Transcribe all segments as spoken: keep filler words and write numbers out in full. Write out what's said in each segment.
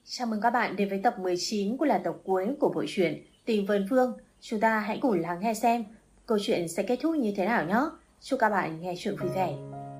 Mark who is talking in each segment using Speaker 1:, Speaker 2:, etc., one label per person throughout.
Speaker 1: Chào mừng các bạn đến với tập mười chín của là tập cuối của bộ truyện Tình Vân Vương. Chúng ta hãy cùng lắng nghe xem câu chuyện sẽ kết thúc như thế nào nhé. Chúc các bạn nghe chuyện vui vẻ.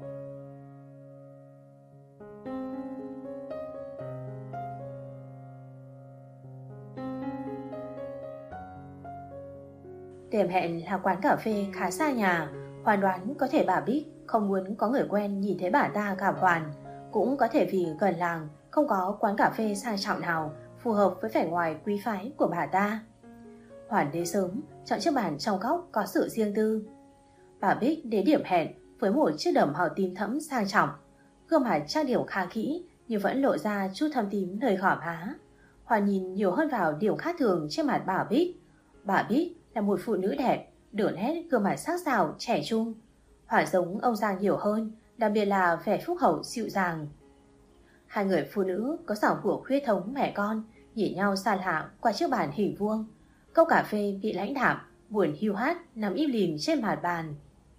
Speaker 1: Điểm hẹn là quán cà phê khá xa nhà. Hoàn đoán có thể bà Bích không muốn có người quen nhìn thấy bà ta gặp Hoàn. Cũng có thể vì gần làng không có quán cà phê sang trọng nào phù hợp với vẻ ngoài quý phái của bà ta. Hoàn đến sớm, chọn chiếc bàn trong góc có sự riêng tư. Bà Bích đến điểm hẹn với một chiếc đầm màu tím thẫm sang trọng. Gương mặt trang điểm khá kỹ nhưng vẫn lộ ra chút thâm tím nơi gò má. Hoàn nhìn nhiều hơn vào điều khác thường trên mặt bà Bích. Bà Bích là một phụ nữ đẹp, đường nét gương mặt sắc sảo, trẻ trung. Hoàn giống ông Giang nhiều hơn, đặc biệt là vẻ phúc hậu dịu dàng. Hai người phụ nữ có dòng của huyết thống mẹ con nhìn nhau xa lạ qua chiếc bàn hình vuông. Cốc cà phê bị lãnh đạm, buồn hiu hắt nằm im lìm trên mặt bàn.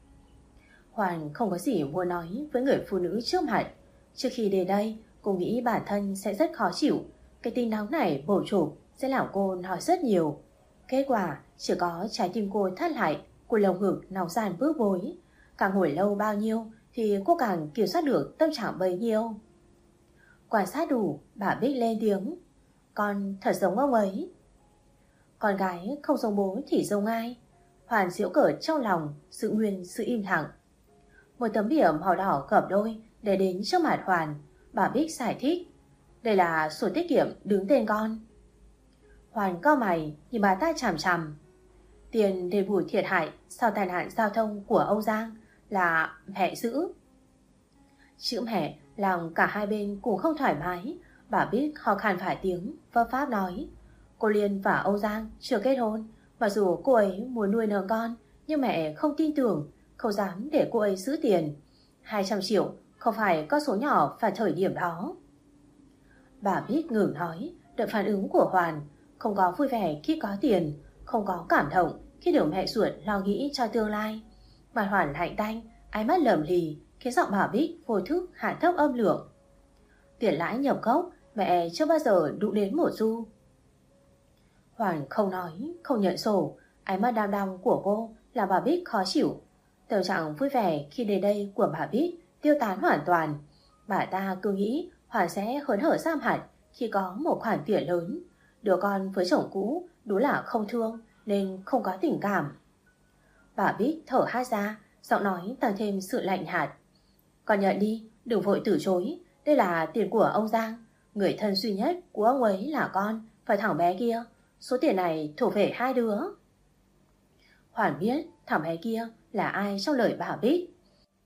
Speaker 1: Hoàn không có gì muốn nói với người phụ nữ trước mặt. Trước khi đến đây, cô nghĩ bản thân sẽ rất khó chịu. Cái tin nóng này bổ chụp sẽ làm cô nói rất nhiều. Kết quả chỉ có trái tim cô thắt lại, của lồng ngực nóng gian bước bối. Càng ngồi lâu bao nhiêu thì cô càng kiểm soát được tâm trạng bấy nhiêu. Quan sát đủ, bà Bích lên tiếng. Con thật giống ông ấy. Con gái không giống bố thì giống ai? Hoàn giễu cợt trong lòng, giữ nguyên sự im lặng. Một tấm biển màu đỏ gập đôi để đến trước mặt Hoàn. Bà Bích giải thích. Đây là sổ tiết kiệm đứng tên con. Hoàn cau mày nhìn bà ta chằm chằm. Tiền đền bù thiệt hại sau tai nạn giao thông của ông Giang là mẹ giữ. Chữ mẹ làm cả hai bên cũng không thoải mái. Bà Bích ho khan vài tiếng, vấp pháp nói. Cô Liên và ông Giang chưa kết hôn. Mặc dù cô ấy muốn nuôi nấng con, nhưng mẹ không tin tưởng, không dám để cô ấy giữ tiền. Hai trăm triệu không phải con số nhỏ vào thời điểm đó. Bà Bích ngừng nói, đợi phản ứng của Hoàn. Không có vui vẻ khi có tiền, không có cảm động khi được mẹ ruột lo nghĩ cho tương lai. Mà Hoàn lạnh tanh, ánh mắt lầm lì, khiến giọng bà Bích vô thức hạ thấp âm lượng. Tiền lãi nhập gốc, mẹ chưa bao giờ đụng đến một xu. Hoàn không nói, không nhận sổ. Ánh mắt đăm đăm của cô là bà Bích khó chịu. Tâm trạng vui vẻ khi đến đây của bà Bích tiêu tán hoàn toàn. Bà ta cứ nghĩ Hoàn sẽ hớn hở ra mặt khi có một khoản tiền lớn. Đứa con với chồng cũ đúng là không thương nên không có tình cảm. Bà Bích thở hát ra, giọng nói tăng thêm sự lạnh nhạt. Con nhận đi, đừng vội từ chối. Đây là tiền của ông Giang. Người thân duy nhất của ông ấy là con và thằng bé kia. Số tiền này thuộc về hai đứa. Hoàn biết thằng bé kia là ai trong lời bà Bích.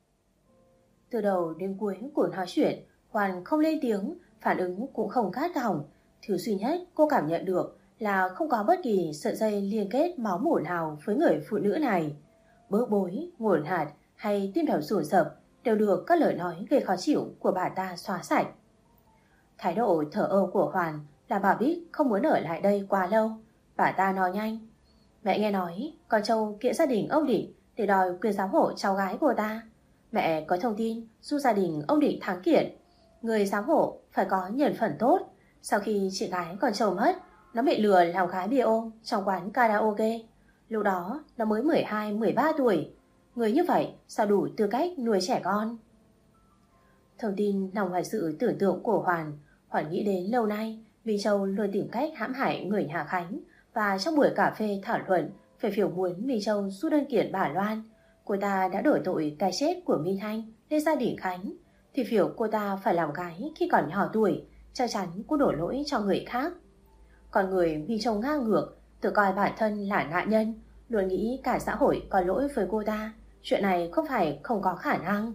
Speaker 1: Từ đầu đến cuối của nói chuyện, Hoàn không lên tiếng, phản ứng cũng không cát gỏng. Thứ duy nhất cô cảm nhận được là không có bất kỳ sợi dây liên kết máu mủ nào với người phụ nữ này. Bớt bối, ngổn hạt hay tim đập rủi rập đều được các lời nói gây khó chịu của bà ta xóa sạch. Thái độ thờ ơ của Hoàn là bà Bích không muốn ở lại đây quá lâu. Bà ta nói nhanh. Mẹ nghe nói con Châu kiện gia đình ông Định để đòi quyền giám hộ cháu gái của ta. Mẹ có thông tin giúp gia đình ông Định thắng kiện. Người giám hộ phải có nhân phẩm tốt. Sau khi chị gái con Châu mất, nó bị lừa làm gái bia ôm trong quán karaoke. Lúc đó nó mới mười hai mười ba tuổi. Người như vậy sao đủ tư cách nuôi trẻ con? Thông tin nằm ngoài sự tưởng tượng của Hoàn. Hoàn nghĩ đến lâu nay vì Châu luôn tìm cách hãm hại người nhà Khánh. Và trong buổi cà phê thảo luận về việc muốn Minh Châu rút đơn kiện bà Loan, cô ta đã đổi tội cái chết của Minh Thanh lên gia đình Khánh. Thì việc cô ta phải làm gái khi còn nhỏ tuổi chắc chắn cũng đổ lỗi cho người khác. Còn người Minh Châu ngang ngược, tự coi bản thân là nạn nhân, luôn nghĩ cả xã hội có lỗi với cô ta. Chuyện này không phải không có khả năng.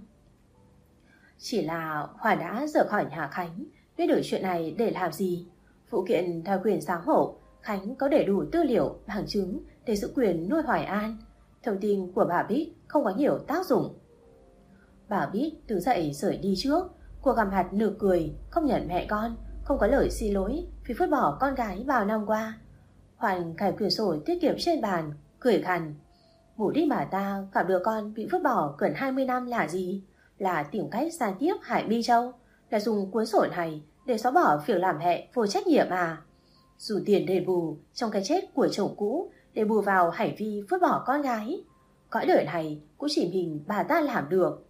Speaker 1: Chỉ là Hoàn đã rời khỏi nhà Khánh, biết được chuyện này để làm gì. Vụ kiện đòi quyền giám hộ, Khánh có đầy đủ tư liệu, bằng chứng để giữ quyền nuôi Hoài An. Thông tin của bà Bích không có nhiều tác dụng. Bà Bích đứng dậy rời đi trước. Cô gằm mặt nửa cười, không nhận mẹ con, không có lời xin lỗi vì vứt bỏ con gái bao năm qua. Hoàn cài quyển sổ tiết kiệm trên bàn, cười khàn. Mục đích bà ta gặp đứa con bị vứt bỏ gần hai mươi năm là gì? Là tìm cách gián tiếp hại Minh Châu, là dùng cuốn sổ này để xóa bỏ việc làm mẹ vô trách nhiệm à? Dù tiền đền bù trong cái chết của chồng cũ để bù vào hành vi vứt bỏ con gái, cõi đời này cũng chỉ mình bà ta làm được.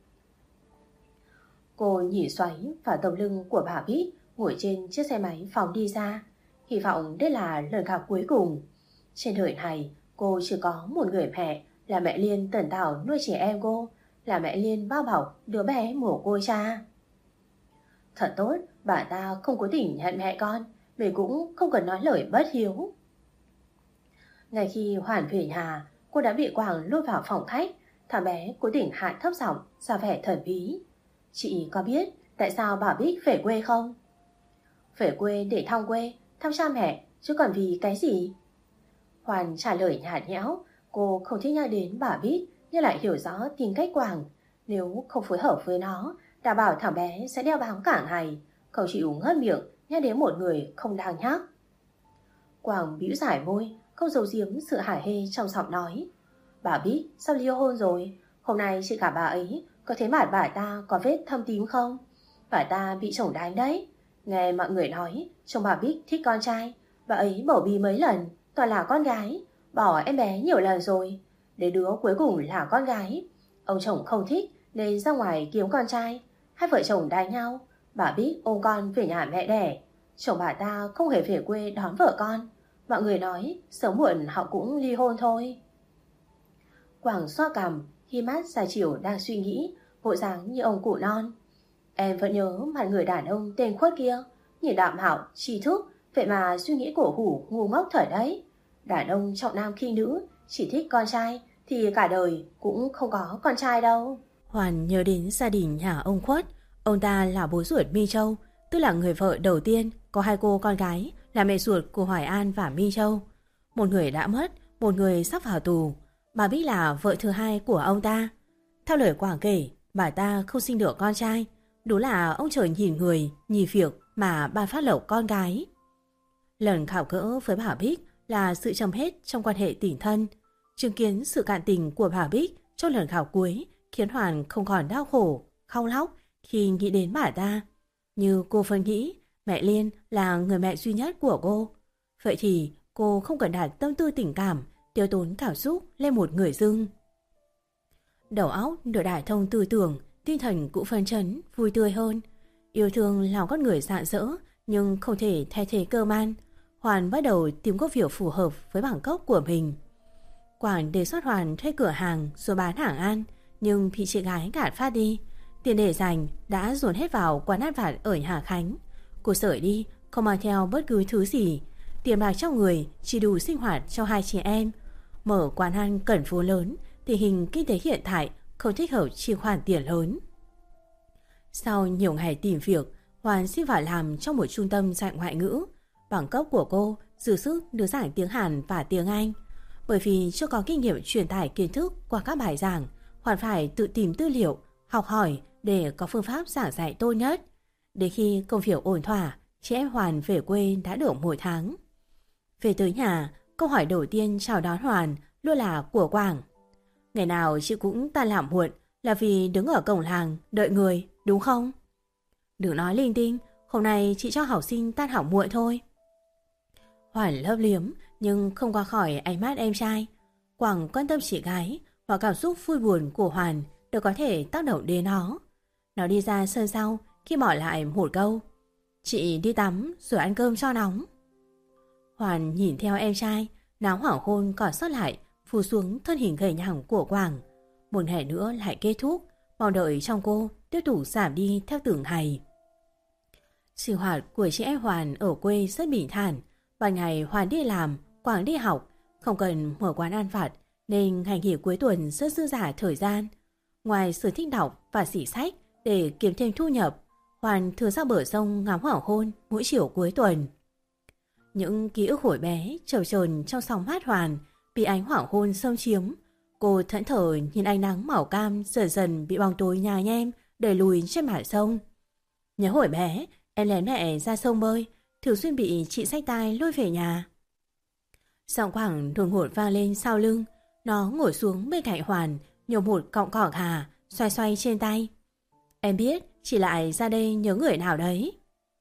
Speaker 1: Cô nhỉ xoáy vào tấm lưng của bà Bích ngồi trên chiếc xe máy phóng đi ra, hy vọng đây là lần gặp cuối cùng. Trên đời này cô chỉ có một người mẹ, là mẹ Liên tẩn tảo nuôi trẻ em cô, là mẹ Liên bao bọc đứa bé mồ côi cha. Thật tốt, bà ta không cố tình hận mẹ con, mình cũng không cần nói lời bất hiếu. Ngay khi Hoàn về nhà, cô đã bị Quảng lôi vào phòng khách. Thằng bé cố tình hạ thấp giọng ra vẻ thần bí. Chị có biết tại sao bà Bích về quê không? Về quê để thăm quê, thăm cha mẹ, chứ còn vì cái gì? Hoàn trả lời nhạt nhẽo. Cô không thích nhắc đến bà Bích, nhưng lại hiểu rõ tính cách Quảng. Nếu không phối hợp với nó, đảm bảo thằng bé sẽ đeo bám cả ngày, không chịu ngớt miệng nhắc đến một người không đáng nhắc. Quảng bĩu giải môi, không giấu giếm sự hả hê trong giọng nói. Bà Bích sắp ly hôn rồi, hôm nay chị gặp bà ấy, có thấy mặt bà ta có vết thâm tím không? Bà ta bị chồng đánh đấy. Nghe mọi người nói chồng bà Bích thích con trai, bà ấy bầu bí mấy lần, toàn là con gái, bỏ em bé nhiều lần rồi. Đến đứa cuối cùng là con gái. Ông chồng không thích nên ra ngoài kiếm con trai. Hai vợ chồng đánh nhau, bà Bích ôm con về nhà mẹ đẻ. Chồng bà ta không hề về quê đón vợ con. Mọi người nói sớm muộn họ cũng ly hôn thôi. Quảng xoa cằm, khi mắt ra chiều đang suy nghĩ, bộ dáng như ông cụ non. Em vẫn nhớ mặt người đàn ông tên Khuất kia, nhìn đạm hảo, trí thức, vậy mà suy nghĩ cổ hủ ngu ngốc thật đấy. Đàn ông trọng nam khinh nữ, chỉ thích con trai thì cả đời cũng không có con trai đâu. Hoàn nhớ đến gia đình nhà ông Khuất. Ông ta là bố ruột My Châu, tức là người vợ đầu tiên có hai cô con gái, là mẹ ruột của Hoài An và My Châu. Một người đã mất, một người sắp vào tù. Bà Bích là vợ thứ hai của ông ta. Theo lời Quảng kể, bà ta không sinh được con trai. Đúng là ông trời nhìn người, nhìn việc mà ban phát lộc con gái. Lần khảo gỡ với bà Bích là sự chấm hết trong quan hệ tình thân. Chứng kiến sự cạn tình của bà Bích trong lần khảo cuối khiến Hoàn không còn đau khổ, khóc lóc khi nghĩ đến bà ta. Như cô phân nghĩ, mẹ Liên là người mẹ duy nhất của cô. Vậy thì cô không cần đặt tâm tư tình cảm, tiêu tốn cảm xúc lên một người dưng. Đầu óc được đả thông tư tưởng, tinh thần cũng phấn chấn, vui tươi hơn. Yêu thương là con người rạng rỡ, nhưng không thể thay thế cơ man. Hoàn bắt đầu tìm công việc phù hợp với bảng cấp của mình. Quảng đề xuất Hoàn thuê cửa hàng rồi bán hàng ăn, nhưng bị chị gái gạt phát đi. Tiền để dành đã dồn hết vào quán ăn vặt ở Hà Khánh. Cô sởi đi, không mang theo bất cứ thứ gì. Tiền bạc trong người chỉ đủ sinh hoạt cho hai chị em. Mở quán ăn cần vốn lớn, tình hình kinh tế hiện tại không thích hợp chi khoản tiền lớn. Sau nhiều ngày tìm việc, Hoàn xin vào làm trong một trung tâm dạy ngoại ngữ. Bằng cấp của cô dư sức được giảng tiếng Hàn và tiếng Anh. Bởi vì chưa có kinh nghiệm truyền tải kiến thức qua các bài giảng, Hoàn phải tự tìm tư liệu, học hỏi để có phương pháp giảng dạy tốt nhất. Đến khi công việc ổn thỏa, chị em Hoàn về quê đã được một tháng. Về tới nhà, câu hỏi đầu tiên chào đón Hoàn luôn là của Quảng. Ngày nào chị cũng tan làm muộn là vì đứng ở cổng làng đợi người, đúng không? Đừng nói linh tinh, hôm nay chị cho học sinh tan học muộn thôi. Hoàn lấp liếm nhưng không qua khỏi ánh mắt em trai. Quảng quan tâm chị gái và cảm xúc vui buồn của Hoàn đều có thể tác động đến nó. Nó đi ra sân sau khi bỏ lại một câu: chị đi tắm rồi ăn cơm cho nóng. Hoàn nhìn theo em trai, náo hoàng hôn còn sót lại phủ xuống thân hình gầy nhẳng của Quảng. Một ngày nữa lại kết thúc, mong đợi trong cô tiếp tục giảm đi theo từng ngày. Sinh hoạt của chị em Hoàn ở quê rất bình thản. Ban ngày Hoàn đi làm, Quảng đi học, không cần mở quán ăn vặt nên ngày nghỉ cuối tuần rất dư dả thời gian. Ngoài sở thích đọc và xỉ sách để kiếm thêm thu nhập, Hoàn thường ra bờ sông ngắm hoàng hôn mỗi chiều cuối tuần. Những ký ức hồi bé chập chờn trong sóng mát Hoàn bị ánh hoàng hôn xâm chiếm. Cô thẫn thờ nhìn ánh nắng màu cam dần dần bị bóng tối nhà nhem đẩy lùi trên mặt sông. Nhớ hồi bé, em lén mẹ ra sông bơi, thường xuyên bị chị xách tay lôi về nhà. Giọng Quảng đột ngột vang lên sau lưng. Nó ngồi xuống bên cạnh Hoàn, nhổ một cọng cỏ hà, xoay xoay trên tay. Em biết chị lại ra đây nhớ người nào đấy.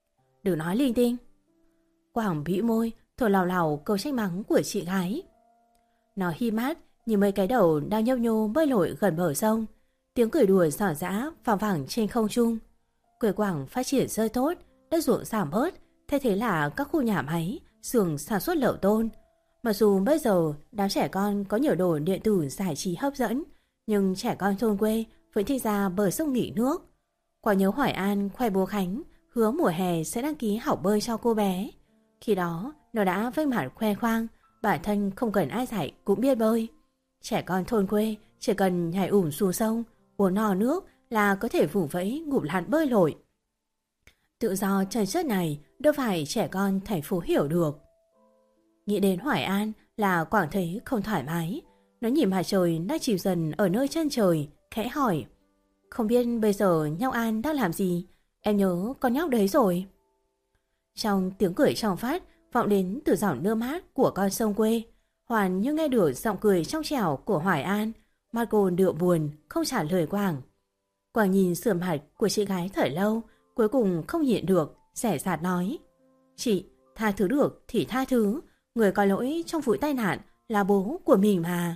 Speaker 1: đừng nói linh tinh. Quảng bĩu môi, thổi lào lào câu trách mắng của chị gái. Nó hi mắt nhìn mấy cái đầu đang nhấp nhô bơi lội gần bờ sông, tiếng cười đùa xỏ giã vang vẳng trên không trung. Quê Quảng phát triển rơi tốt, đất ruộng giảm bớt, thay thế là các khu nhà máy, xưởng sản xuất lợp tôn. Mặc dù bây giờ đám trẻ con có nhiều đồ điện tử giải trí hấp dẫn, nhưng trẻ con thôn quê vẫn thích ra bờ sông nghỉ nước. Quả nhớ Hoài An khoe bố Khánh hứa mùa hè sẽ đăng ký học bơi cho cô bé. Khi đó nó đã vênh mặt khoe khoang bản thân không cần ai dạy cũng biết bơi. Trẻ con thôn quê chỉ cần nhảy ủm xuống sông, uống no nước là có thể phủ vẫy ngụp lặn bơi lội. Tự do trần chất này đâu phải trẻ con thành phố hiểu được. Nghĩ đến Hoài An là Quảng thấy không thoải mái. Nó nhìn mặt trời đang chìm dần ở nơi chân trời, khẽ hỏi: không biết bây giờ nhóc An đang làm gì? Em nhớ con nhóc đấy rồi. Trong tiếng cười trong phát vọng đến từ dòng nước mát của con sông quê, Hoàn như nghe được giọng cười trong trẻo của Hoài An. Mắt cô đượm buồn, không trả lời Quảng. Quảng nhìn sườn mặt của chị gái thật lâu, cuối cùng không nhịn được, xẻ sạt nói: chị, tha thứ được thì tha thứ, người có lỗi trong vụ tai nạn là bố của mình mà.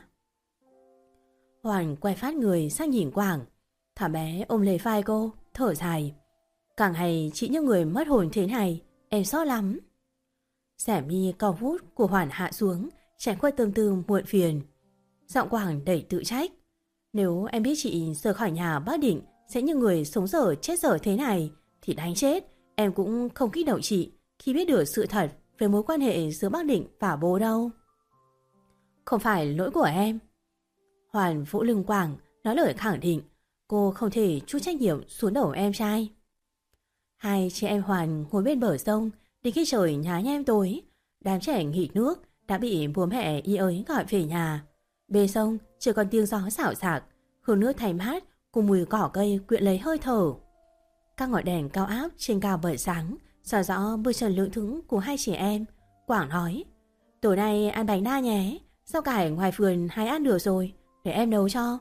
Speaker 1: Hoàn quay phát người sang nhìn Quảng. Thả bé ôm lấy vai cô, thở dài: càng hay chị như người mất hồn thế này, em xót lắm. Xẻ mi cao vút của Hoàn hạ xuống, tránh qua tâm tư muộn phiền. Giọng Quảng đầy tự trách: nếu em biết chị rời khỏi nhà bác Định sẽ như người sống dở chết dở thế này thì đánh chết, em cũng không kích động chị khi biết được sự thật về mối quan hệ giữa bác Định và bố đâu. Không phải lỗi của em. Hoàn vỗ lưng Quảng, nói lời khẳng định. Cô không thể trút trách nhiệm xuống đầu em trai. Hai chị em Hoàn ngồi bên bờ sông, đến khi trời nhá nhem tối, đám trẻ nghỉ nước đã bị bố mẹ y ới gọi về nhà. Bên sông chỉ còn tiếng gió xảo xạc, hương nước thanh mát cùng mùi cỏ cây quyện lấy hơi thở. Các ngọn đèn cao áp trên cao bờ sáng soi rõ bước chân lưỡng thững của hai chị em. Quảng nói: tối nay ăn bánh đa nhé, rau cải ngoài vườn hay ăn được rồi, để em nấu cho.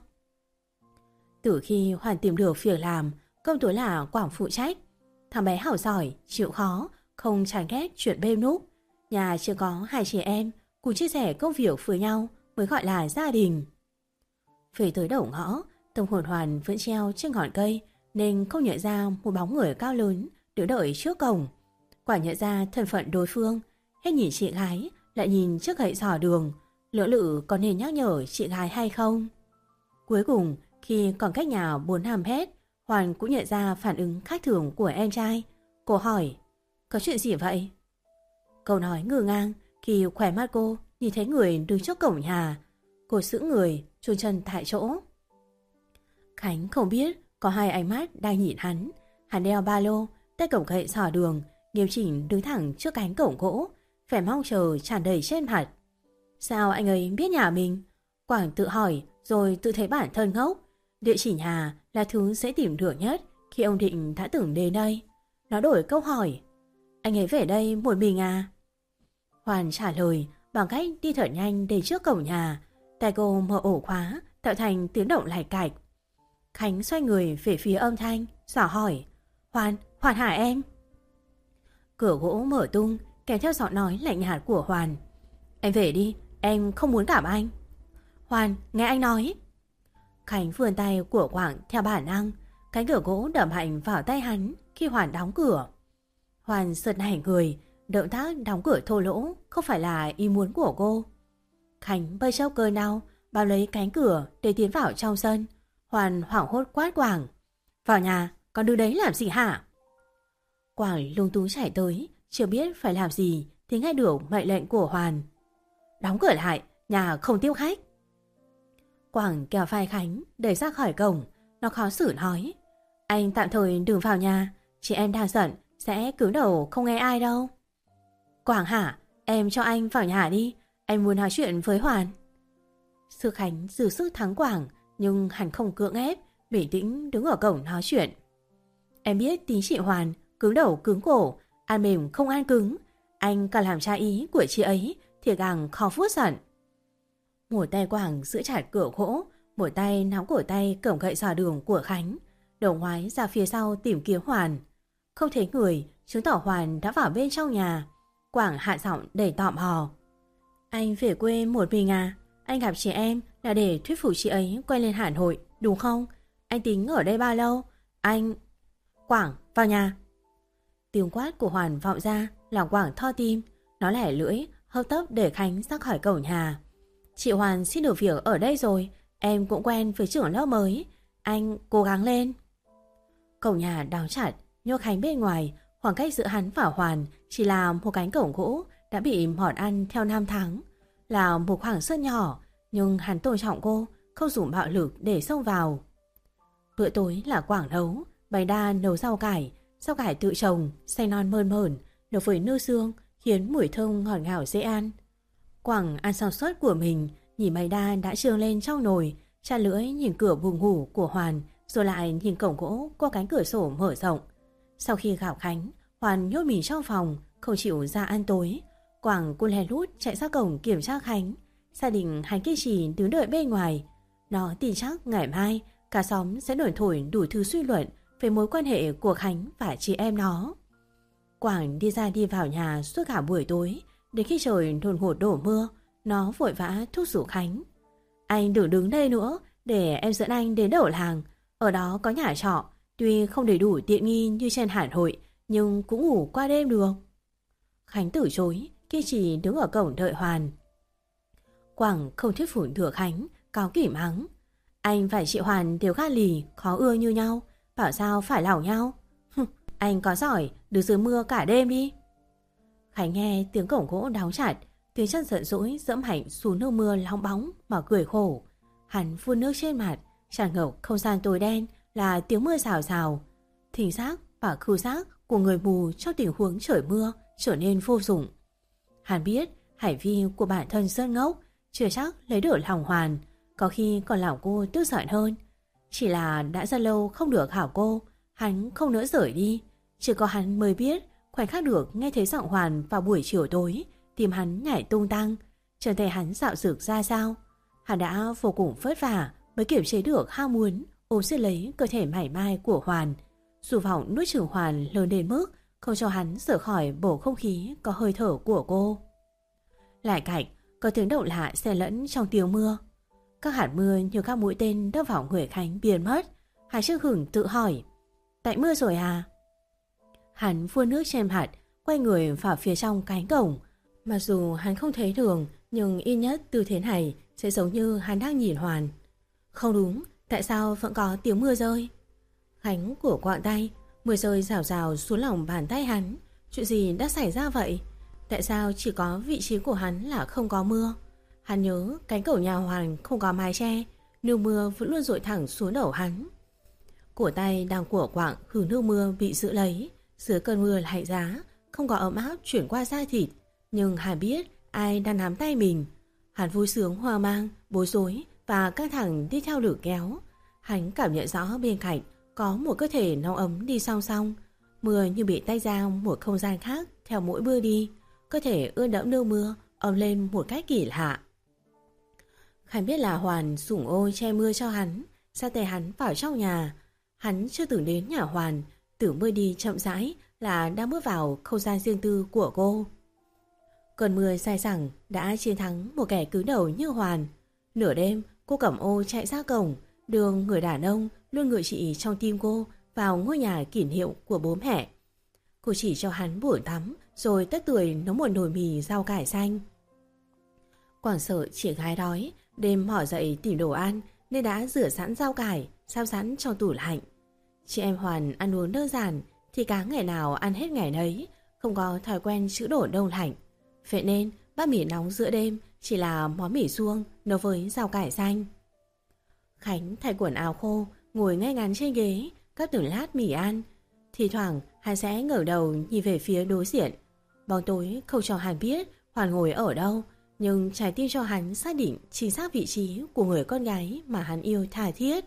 Speaker 1: Từ khi Hoàn tìm được việc làm, công tối là Quảng phụ trách. Thằng bé hảo giỏi, chịu khó, không chán ghét chuyện bếp núc. Nhà chưa có hai chị em cùng chia sẻ công việc với nhau mới gọi là gia đình. Về tới đầu ngõ, tâm hồn Hoàn vẫn treo trên ngọn cây nên không nhận ra một bóng người cao lớn đứng đợi trước cổng. Quả nhận ra thân phận đối phương, hết nhìn chị gái lại nhìn chiếc gậy dò đường, lỡ lự có nên nhắc nhở chị gái hay không. Cuối cùng khi còn cách nhà bốn năm mét, Hoàn cũng nhận ra phản ứng khác thường của em trai. Cô hỏi: có chuyện gì vậy? Câu nói ngừ ngang khi khỏe mắt cô nhìn thấy người đứng trước cổng nhà. Cô sững người, chôn chân tại chỗ. Khánh không biết có hai ánh mắt đang nhìn hắn. Hắn đeo ba lô, tay cổng gậy dò đường, nghiêm chỉnh đứng thẳng trước cánh cổng gỗ, vẻ mong chờ tràn đầy trên mặt. Sao anh ấy biết nhà mình? Quảng tự hỏi rồi tự thấy bản thân ngốc. Địa chỉ nhà là thứ dễ tìm được nhất khi ông Định đã từng đến đây. Nó đổi câu hỏi: anh ấy về đây một mình à? Hoàn trả lời bằng cách đi thật nhanh đến trước cổng nhà. Tay cô mở ổ khóa tạo thành tiếng động lạch cạch. Khánh xoay người về phía âm thanh, dò hỏi: Hoàn, Hoàn hả em? Cửa gỗ mở tung kèm theo giọng nói lạnh nhạt của Hoàn: em về đi, em không muốn gặp anh. Hoàn, nghe anh nói. Khánh vươn tay của Quảng theo bản năng. Cánh cửa gỗ đập mạnh vào tay hắn khi Hoàn đóng cửa. Hoàn sượt nảy người. Động tác đóng cửa thô lỗ không phải là ý muốn của cô. Khánh bơi chốc cơn đau bao lấy cánh cửa để tiến vào trong sân. Hoàn hoảng hốt quát Quảng: vào nhà, con đứng đấy làm gì hả? Quảng lung tung chạy tới, chưa biết phải làm gì thì nghe được mệnh lệnh của Hoàn: đóng cửa lại, nhà không tiếp khách. Quảng kéo vai Khánh đẩy ra khỏi cổng. Nó khó xử nói: anh tạm thời đừng vào nhà, chị em đang giận sẽ cứng đầu không nghe ai đâu. Quảng hả, em cho anh vào nhà đi, anh muốn nói chuyện với Hoàn. Sư Khánh dư sức thắng Quảng, nhưng hắn không cưỡng ép, bình tĩnh đứng ở cổng nói chuyện. Em biết tính chị Hoàn cứng đầu cứng cổ, ăn mềm không ăn cứng. Anh càng làm trái ý của chị ấy thì càng khó vuốt giận. Một tay Quảng giữ chặt cửa gỗ, một tay nắm cổ tay cổng gậy dò đường của Khánh, đầu ngoái ra phía sau tìm kiếm Hoàn. Không thấy người chứng tỏ Hoàn đã vào bên trong nhà. Quảng hạ giọng đầy tò mò. Anh về quê một mình à? Anh gặp chị em là để thuyết phục chị ấy quay lên Hà Nội, đúng không? Anh tính ở đây bao lâu? Anh... Quảng, vào nhà. Tiếng quát của Hoàn vọng ra làm Quảng thon tim. Nó lẻ lưỡi, hấp tấp để Khánh ra khỏi cổng nhà. Chị Hoàn xin được việc ở đây rồi. Em cũng quen với trưởng lớp mới. Anh cố gắng lên. Cổng nhà đóng chặt, nhốt Khánh bên ngoài. Khoảng cách giữa hắn và Hoàn chỉ là một cánh cổng gỗ đã bị mọt ăn theo năm tháng. Là một khoảng sân nhỏ, nhưng hắn tôn trọng cô, không dùng bạo lực để xông vào. Bữa tối là Quảng nấu, bánh đa nấu rau cải, rau cải tự trồng, xanh non mơn mởn, nấu với nước xương, khiến mùi thơm ngọt ngào dễ ăn. Quảng ăn xong suất của mình, nhìn bánh đa đã trương lên trong nồi, chà lưỡi nhìn cửa buồng ngủ của Hoàn, rồi lại nhìn cổng gỗ qua cánh cửa sổ mở rộng. Sau khi gặp Khánh, Hoàn nhốt mình trong phòng, không chịu ra ăn tối. Quảng cô lén lút chạy ra cổng kiểm tra Khánh. Gia đình hắn kiên trì đứng đợi bên ngoài. Nó tin chắc ngày mai cả xóm sẽ đồn thổi đủ thứ suy luận về mối quan hệ của Khánh và chị em nó. Quảng đi ra đi vào nhà suốt cả buổi tối. Đến khi trời đột ngột đổ mưa, nó vội vã thúc giục Khánh. Anh đừng đứng đây nữa, để em dẫn anh đến đầu làng. Ở đó có nhà trọ, tuy không đầy đủ tiện nghi như trên Hà Nội, nhưng cũng ngủ qua đêm được. Khánh từ chối, kiên trì đứng ở cổng đợi Hoàn. Quảng không thuyết phục được Khánh, cáu kỉnh mắng. Anh và chị Hoàn đều gan lì, khó ưa như nhau, bảo sao phải lỏng nhau. Anh có giỏi, đứng dưới mưa cả đêm đi. Khánh nghe tiếng cổng gỗ đóng chặt, tiếng chân giận dỗi dẫm hạnh xuống nước mưa long bóng mà cười khổ. Hắn phun nước trên mặt, tràn ngập không gian tối đen là tiếng mưa rào rào. Thính giác và khứu giác của người mù trong tình huống trời mưa trở nên vô dụng. Hắn biết hành vi của bản thân rất ngốc, chưa chắc lấy được lòng Hoàn, có khi còn làm cô tức giận hơn. Chỉ là đã rất lâu không được hảo cô, hắn không nỡ rời đi. Chỉ có hắn mới biết khoảnh khắc được nghe thấy giọng Hoàn vào buổi chiều tối, tim hắn nhảy tung tăng, chân tay hắn dạo dực ra sao. Hắn đã vô cùng vất vả mới kiểm chế được ham muốn ôm siết lấy cơ thể mảy mai của Hoàn. Dục vọng nuốt chửng Hoàn lớn đến mức không cho hắn rời khỏi bầu không khí có hơi thở của cô. Lại cạnh có tiếng động lạ xen lẫn trong tiếng mưa. Các hạt mưa như các mũi tên đâm vào người Khánh biến mất. Hắn trước hửng tự hỏi, tại mưa rồi à? Hắn phun nước trên mặt, quay người vào phía trong cánh cổng. Mặc dù hắn không thấy đường, nhưng ít nhất tư thế này sẽ giống như hắn đang nhìn Hoàn. Không đúng, tại sao vẫn có tiếng mưa rơi? Khánh của quạng tay, mưa rơi rào rào xuống lòng bàn tay hắn. Chuyện gì đã xảy ra vậy? Tại sao chỉ có vị trí của hắn là không có mưa? Hắn nhớ cánh cổng nhà Hoàn không có mái che, nước mưa vẫn luôn dội thẳng xuống đầu hắn. Cổ tay đang của quạng hứng nước mưa bị giữ lấy. Dưới cơn mưa lạnh giá, không có ấm áp chuyển qua da thịt, nhưng hắn biết ai đang nắm tay mình. Hắn vui sướng, hoang mang, bối rối và căng thẳng đi theo lửa kéo. Hắn cảm nhận rõ bên cạnh có một cơ thể nóng ấm đi song song. Mưa như bị tách ra một không gian khác theo mỗi bước đi. Cơ thể ướt đẫm nước mưa ấm lên một cách kỳ lạ. Hắn biết là Hoàn sủng ô che mưa cho hắn, sa tay hắn vào trong nhà. Hắn chưa từng đến nhà Hoàn, tưởng bước đi chậm rãi là đang bước vào không gian riêng tư của cô. Cơn mưa dài dẳng đã chiến thắng một kẻ cứng đầu như Hoàn. Nửa đêm cô cầm ô chạy ra cổng, đưa người đàn ông luôn ngự trị trong tim cô vào ngôi nhà kỷ niệm của bố mẹ. Cô chỉ cho hắn bủn tắm rồi tất tưởi nấu một nồi mì rau cải xanh. Quảng sợ chị gái đói, đêm mỏ dậy tìm đồ ăn nên đã rửa sẵn rau cải, sao sẵn trong tủ lạnh. Chị em Hoàn ăn uống đơn giản thì cá ngày nào ăn hết ngày nấy, không có thói quen trữ đổ đông lạnh. Vậy nên bát mì nóng giữa đêm chỉ là món mì suông nấu với rau cải xanh. Khánh thay quần áo khô, ngồi ngay ngắn trên ghế, cắt từng lát mì ăn. Thì thoảng hắn sẽ ngẩng đầu nhìn về phía đối diện. Bóng tối không cho hắn biết Hoàn ngồi ở đâu, nhưng trái tim cho hắn xác định chính xác vị trí của người con gái mà hắn yêu tha thiết.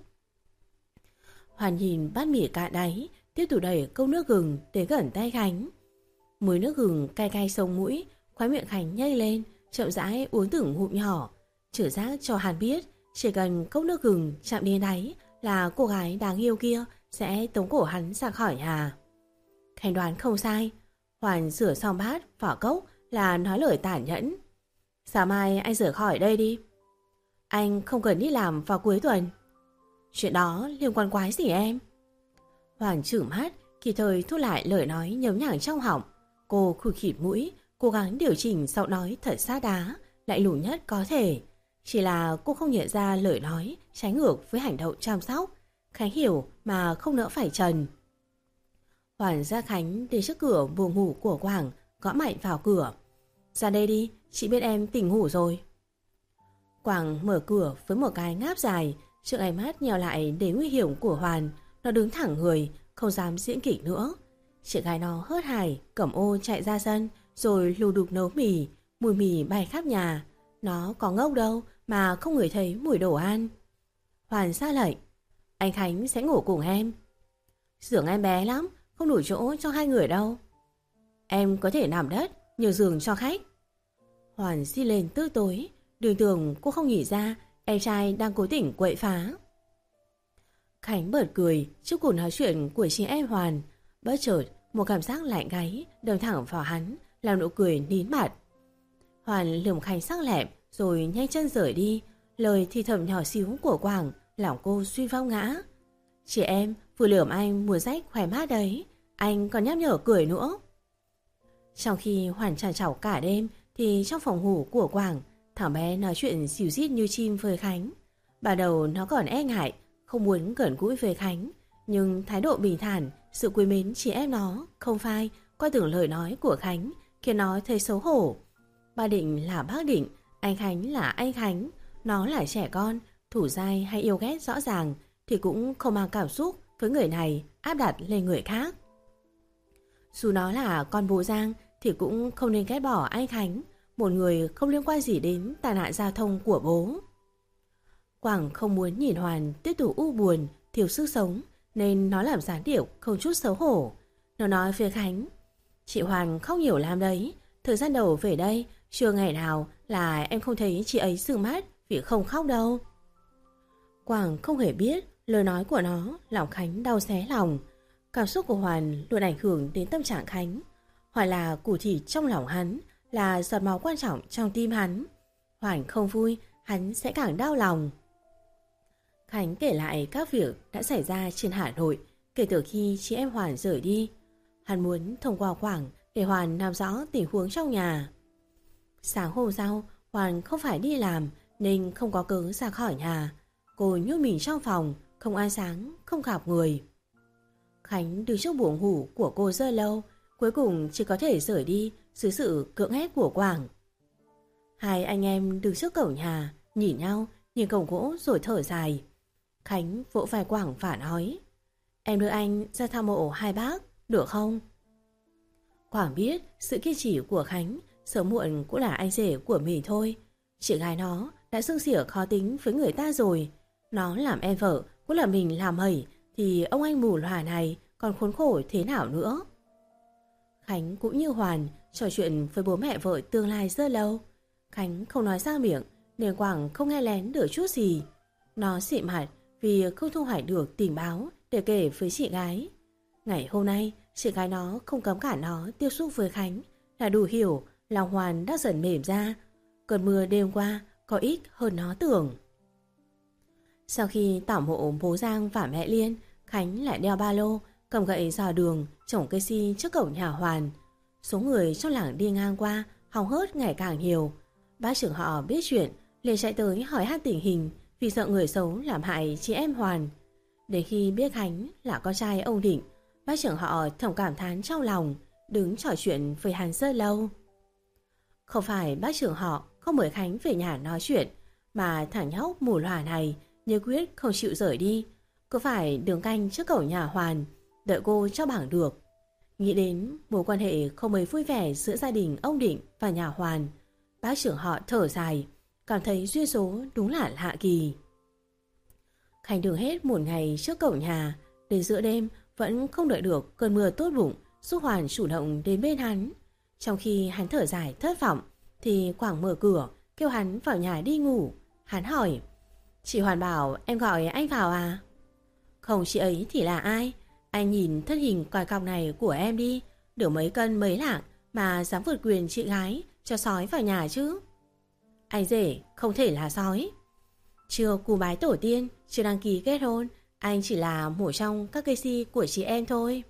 Speaker 1: Hoàn nhìn bát mì cạn đáy, tiếp tục đẩy cốc nước gừng đến gần tay Khánh. Mùi nước gừng cay cay sông mũi, khóe miệng Khánh nhếch lên, chậm rãi uống từng ngụm nhỏ. Trực giác cho hắn biết, chỉ cần cốc nước gừng chạm đến đáy là cô gái đáng yêu kia sẽ tống cổ hắn ra khỏi nhà. Khánh đoán không sai. Hoàn rửa xong bát, vỏ cốc là nói lời tàn nhẫn. Sáng mai anh rời khỏi đây đi. Anh không cần đi làm vào cuối tuần. Chuyện đó liên quan quái gì em? Hoàn trừng mắt, kịp thời thu lại lời nói nhấm nhảng trong họng. Cô khụt khịt mũi, cố gắng điều chỉnh giọng nói thật sát đá, lại lù nhất có thể. Chỉ là cô không nhận ra lời nói trái ngược với hành động chăm sóc. Khánh hiểu mà không nỡ phải trần. Hoàn ra Khánh đến trước cửa buồng ngủ của Quảng, gõ mạnh vào cửa. Ra đây đi, chị biết em tỉnh ngủ rồi. Quảng mở cửa với một cái ngáp dài, trước ánh mắt nhèo lại đến nguy hiểm của Hoàn. Nó đứng thẳng người, không dám diễn kịch nữa. Chị gái nó hớt hải, cẩm ô chạy ra sân, rồi lù đục nấu mì, mùi mì bay khắp nhà. Nó có ngốc đâu mà không ngửi thấy mùi đồ ăn. Hoàn ra lệnh, anh Khánh sẽ ngủ cùng em. Giường em bé lắm, không đủ chỗ cho hai người đâu. Em có thể nằm đất, nhường giường cho khách. Hoàn di lên tức tối, đường tưởng cô không nghĩ ra em trai đang cố tình quậy phá. Khánh bật cười trước cuộc nói chuyện của chị em Hoàn. Bất chợt một cảm giác lạnh gáy đâm thẳng vào hắn, làm nụ cười nín bặt. Hoàn lườm Khánh sắc lẹm rồi nhanh chân rời đi. Lời thì thầm nhỏ xíu của Quảng lòng cô suy vong ngã. Chị em vừa lườm anh muốn rách khỏe mát đấy, anh còn nhắc nhở cười nữa. Trong khi Hoàn trằn trọc cả đêm thì trong phòng ngủ của Quảng, thằng bé nói chuyện xỉu xít như chim với Khánh. Ban đầu nó còn e ngại, không muốn gần gũi với Khánh, nhưng thái độ bình thản, sự quý mến chị em nó không phai qua từng lời nói của Khánh khiến nó thấy xấu hổ. Ba Định là bác Định, anh Khánh là anh Khánh. Nó là trẻ con, thủ dai hay yêu ghét rõ ràng thì cũng không mang cảm xúc với người này áp đặt lên người khác. Dù nó là con bố Giang thì cũng không nên ghét bỏ anh Khánh, một người không liên quan gì đến tai nạn giao thông của bố. Quảng không muốn nhìn Hoàn tiếp tục u buồn, thiếu sức sống, nên nó làm gián điệu không chút xấu hổ. Nó nói với Khánh, chị Hoàn khóc nhiều lắm đấy, thời gian đầu về đây chưa ngày nào là em không thấy chị ấy sưng mắt vì không khóc đâu. Quảng không hề biết lời nói của nó làm Khánh đau xé lòng. Cảm xúc của Hoàn luôn ảnh hưởng đến tâm trạng Khánh. Hoàn là củ thịt trong lòng hắn, là giọt máu quan trọng trong tim hắn. Hoàn không vui, hắn sẽ càng đau lòng. Khánh kể lại các việc đã xảy ra trên Hà Nội kể từ khi chị em Hoàn rời đi. Hắn muốn thông qua Quảng để Hoàn nắm rõ tình huống trong nhà. Sáng hôm sau, Hoàn không phải đi làm nên không có cớ ra khỏi nhà. Cô nhốt mình trong phòng, không ăn sáng, không gặp người. Khánh đứng trước buồng ngủ của cô rất lâu, cuối cùng chỉ có thể rời đi dưới sự cưỡng ép của Quảng. Hai anh em đứng trước cổng nhà, nhìn nhau, nhìn cổng gỗ rồi thở dài. Khánh vỗ vai Quảng và nói, em đưa anh ra thăm mộ hai bác, được không? Quảng biết sự kiên trì của Khánh sớm muộn cũng là anh rể của mình thôi. Chị gái nó đã xưng xỉa khó tính với người ta rồi. Nó làm em vợ cũng là mình làm hẩy thì ông anh mù lòa này còn khốn khổ thế nào nữa. Khánh cũng như Hoàn trò chuyện với bố mẹ vợ tương lai rất lâu. Khánh không nói ra miệng nên Quảng không nghe lén được chút gì. Nó xị mặt vì không thu hoạch được tình báo để kể với chị gái. Ngày hôm nay chị gái nó không cấm cả nó tiếp xúc với Khánh là đủ hiểu lòng Hoàn đã dần mềm ra. Cơn mưa đêm qua có ít hơn nó tưởng. Sau khi tảo mộ bố Giang và mẹ Liên, Khánh lại đeo ba lô, cầm gậy dò đường, trồng cây si trước cổng nhà Hoàn. Số người trong làng đi ngang qua hóng hớt ngày càng nhiều. Bác trưởng họ biết chuyện liền chạy tới hỏi han tình hình vì sợ người xấu làm hại chị em Hoàn. Đến khi biết Khánh là con trai ông Định, bác trưởng họ thầm cảm thán trong lòng, đứng trò chuyện với hắn rất lâu. Không phải bác trưởng họ không mời Khánh về nhà nói chuyện, mà thằng nhóc mù lòa này như quyết không chịu rời đi, cứ phải đứng canh trước cổng nhà Hoàn, đợi cô cho bằng được. Nghĩ đến mối quan hệ không mấy vui vẻ giữa gia đình ông Định và nhà Hoàn, bác trưởng họ thở dài, cảm thấy duyên số đúng là lạ kỳ. Khánh đứng hết một ngày trước cổng nhà, đến giữa đêm vẫn không đợi được cơn mưa tốt bụng giúp Hoàn chủ động đến bên hắn. Trong khi hắn thở dài thất vọng thì Quảng mở cửa kêu hắn vào nhà đi ngủ. Hắn hỏi, chị Hoàn bảo em gọi anh vào à? Không, chị ấy thì là ai? Anh nhìn thân hình còi cọc này của em đi, được mấy cân mấy lạng mà dám vượt quyền chị gái cho sói vào nhà chứ. Anh rể không thể là sói. Chưa cù bái tổ tiên, chưa đăng ký kết hôn, anh chỉ là một trong các cây si của chị em thôi.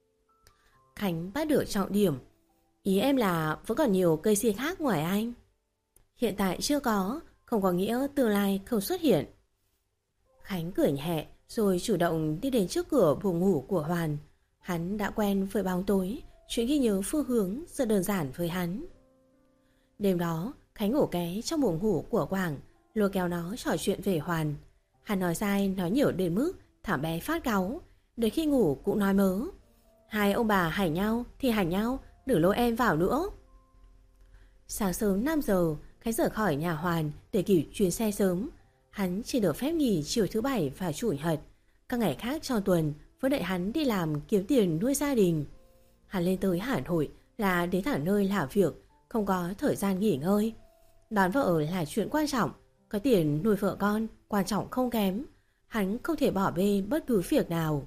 Speaker 1: Khánh bắt được trọng điểm. Ý em là vẫn còn nhiều cây si khác ngoài anh. Hiện tại chưa có, không có nghĩa tương lai không xuất hiện. Khánh cười nhẹ rồi chủ động đi đến trước cửa buồng ngủ của Hoàn. Hắn đã quen với bóng tối, chuyện ghi nhớ phương hướng rất đơn giản với hắn. Đêm đó, Khánh ngủ ké trong buồng ngủ của Quảng, lôi kéo nó trò chuyện về Hoàn. Hắn nói dai nói nhiều đến mức thảm bé phát cáu, đến khi ngủ cũng nói mớ. Hai ông bà hành nhau thì hành nhau, đừng lôi em vào nữa. Sáng sớm năm giờ, Khánh rời khỏi nhà Hoàn để kịp chuyến xe sớm. Hắn chỉ được phép nghỉ chiều thứ bảy và chủ nhật. Các ngày khác trong tuần vẫn đợi hắn đi làm kiếm tiền nuôi gia đình. Hắn lên tới Hà Nội là đến thẳng nơi làm việc, không có thời gian nghỉ ngơi. Đón vợ là chuyện quan trọng, có tiền nuôi vợ con quan trọng không kém. Hắn không thể bỏ bê bất cứ việc nào.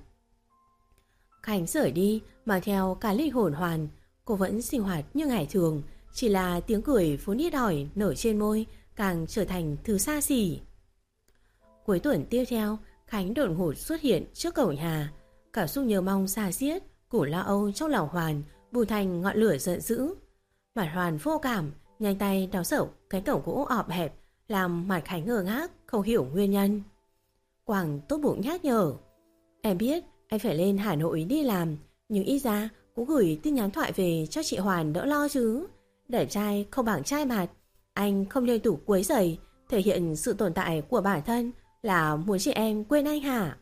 Speaker 1: Khánh rời đi mang theo cả linh hồn Hoàn. Cô vẫn sinh hoạt như ngày thường, chỉ là tiếng cười vốn ít ỏi nở trên môi càng trở thành thứ xa xỉ. Cuối tuần tiếp theo, Khánh đột ngột xuất hiện trước cổng nhà. Cảm xúc nhớ mong xa xiết, củ lo âu trong lòng Hoàn bùng thành ngọn lửa giận dữ. Mặt Hoàn vô cảm, nhanh tay đóng sập cái cổng gỗ ọp hẹp, làm mặt Khánh ngơ ngác, không hiểu nguyên nhân. Quảng tốt bụng nhắc nhở. Em biết anh phải lên Hà Nội đi làm, nhưng ít ra cũng gửi tin nhắn thoại về cho chị Hoàn đỡ lo chứ. Đẹp trai không bằng trai mặt, anh không liên tục quấy rầy, thể hiện sự tồn tại của bản thân là muốn chị em quên anh hả?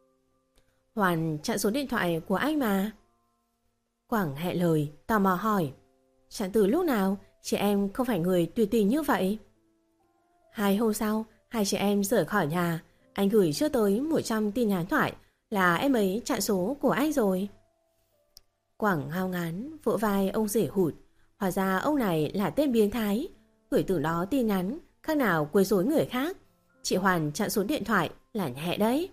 Speaker 1: Hoàn chặn số điện thoại của anh mà. Quảng hẹn lời, tò mò hỏi. Chặn từ lúc nào? Chị em không phải người tuyệt tình như vậy. Hai hôm sau, hai chị em rời khỏi nhà. Anh gửi chưa tới một trăm tin nhắn thoại là em ấy chặn số của anh rồi. Quảng ngao ngán, vỗ vai ông rể hụt. Hóa ra ông này là tên biến thái, gửi từ đó tin nhắn khác nào quấy rối người khác. Chị Hoàn chặn số điện thoại là nhẹ đấy.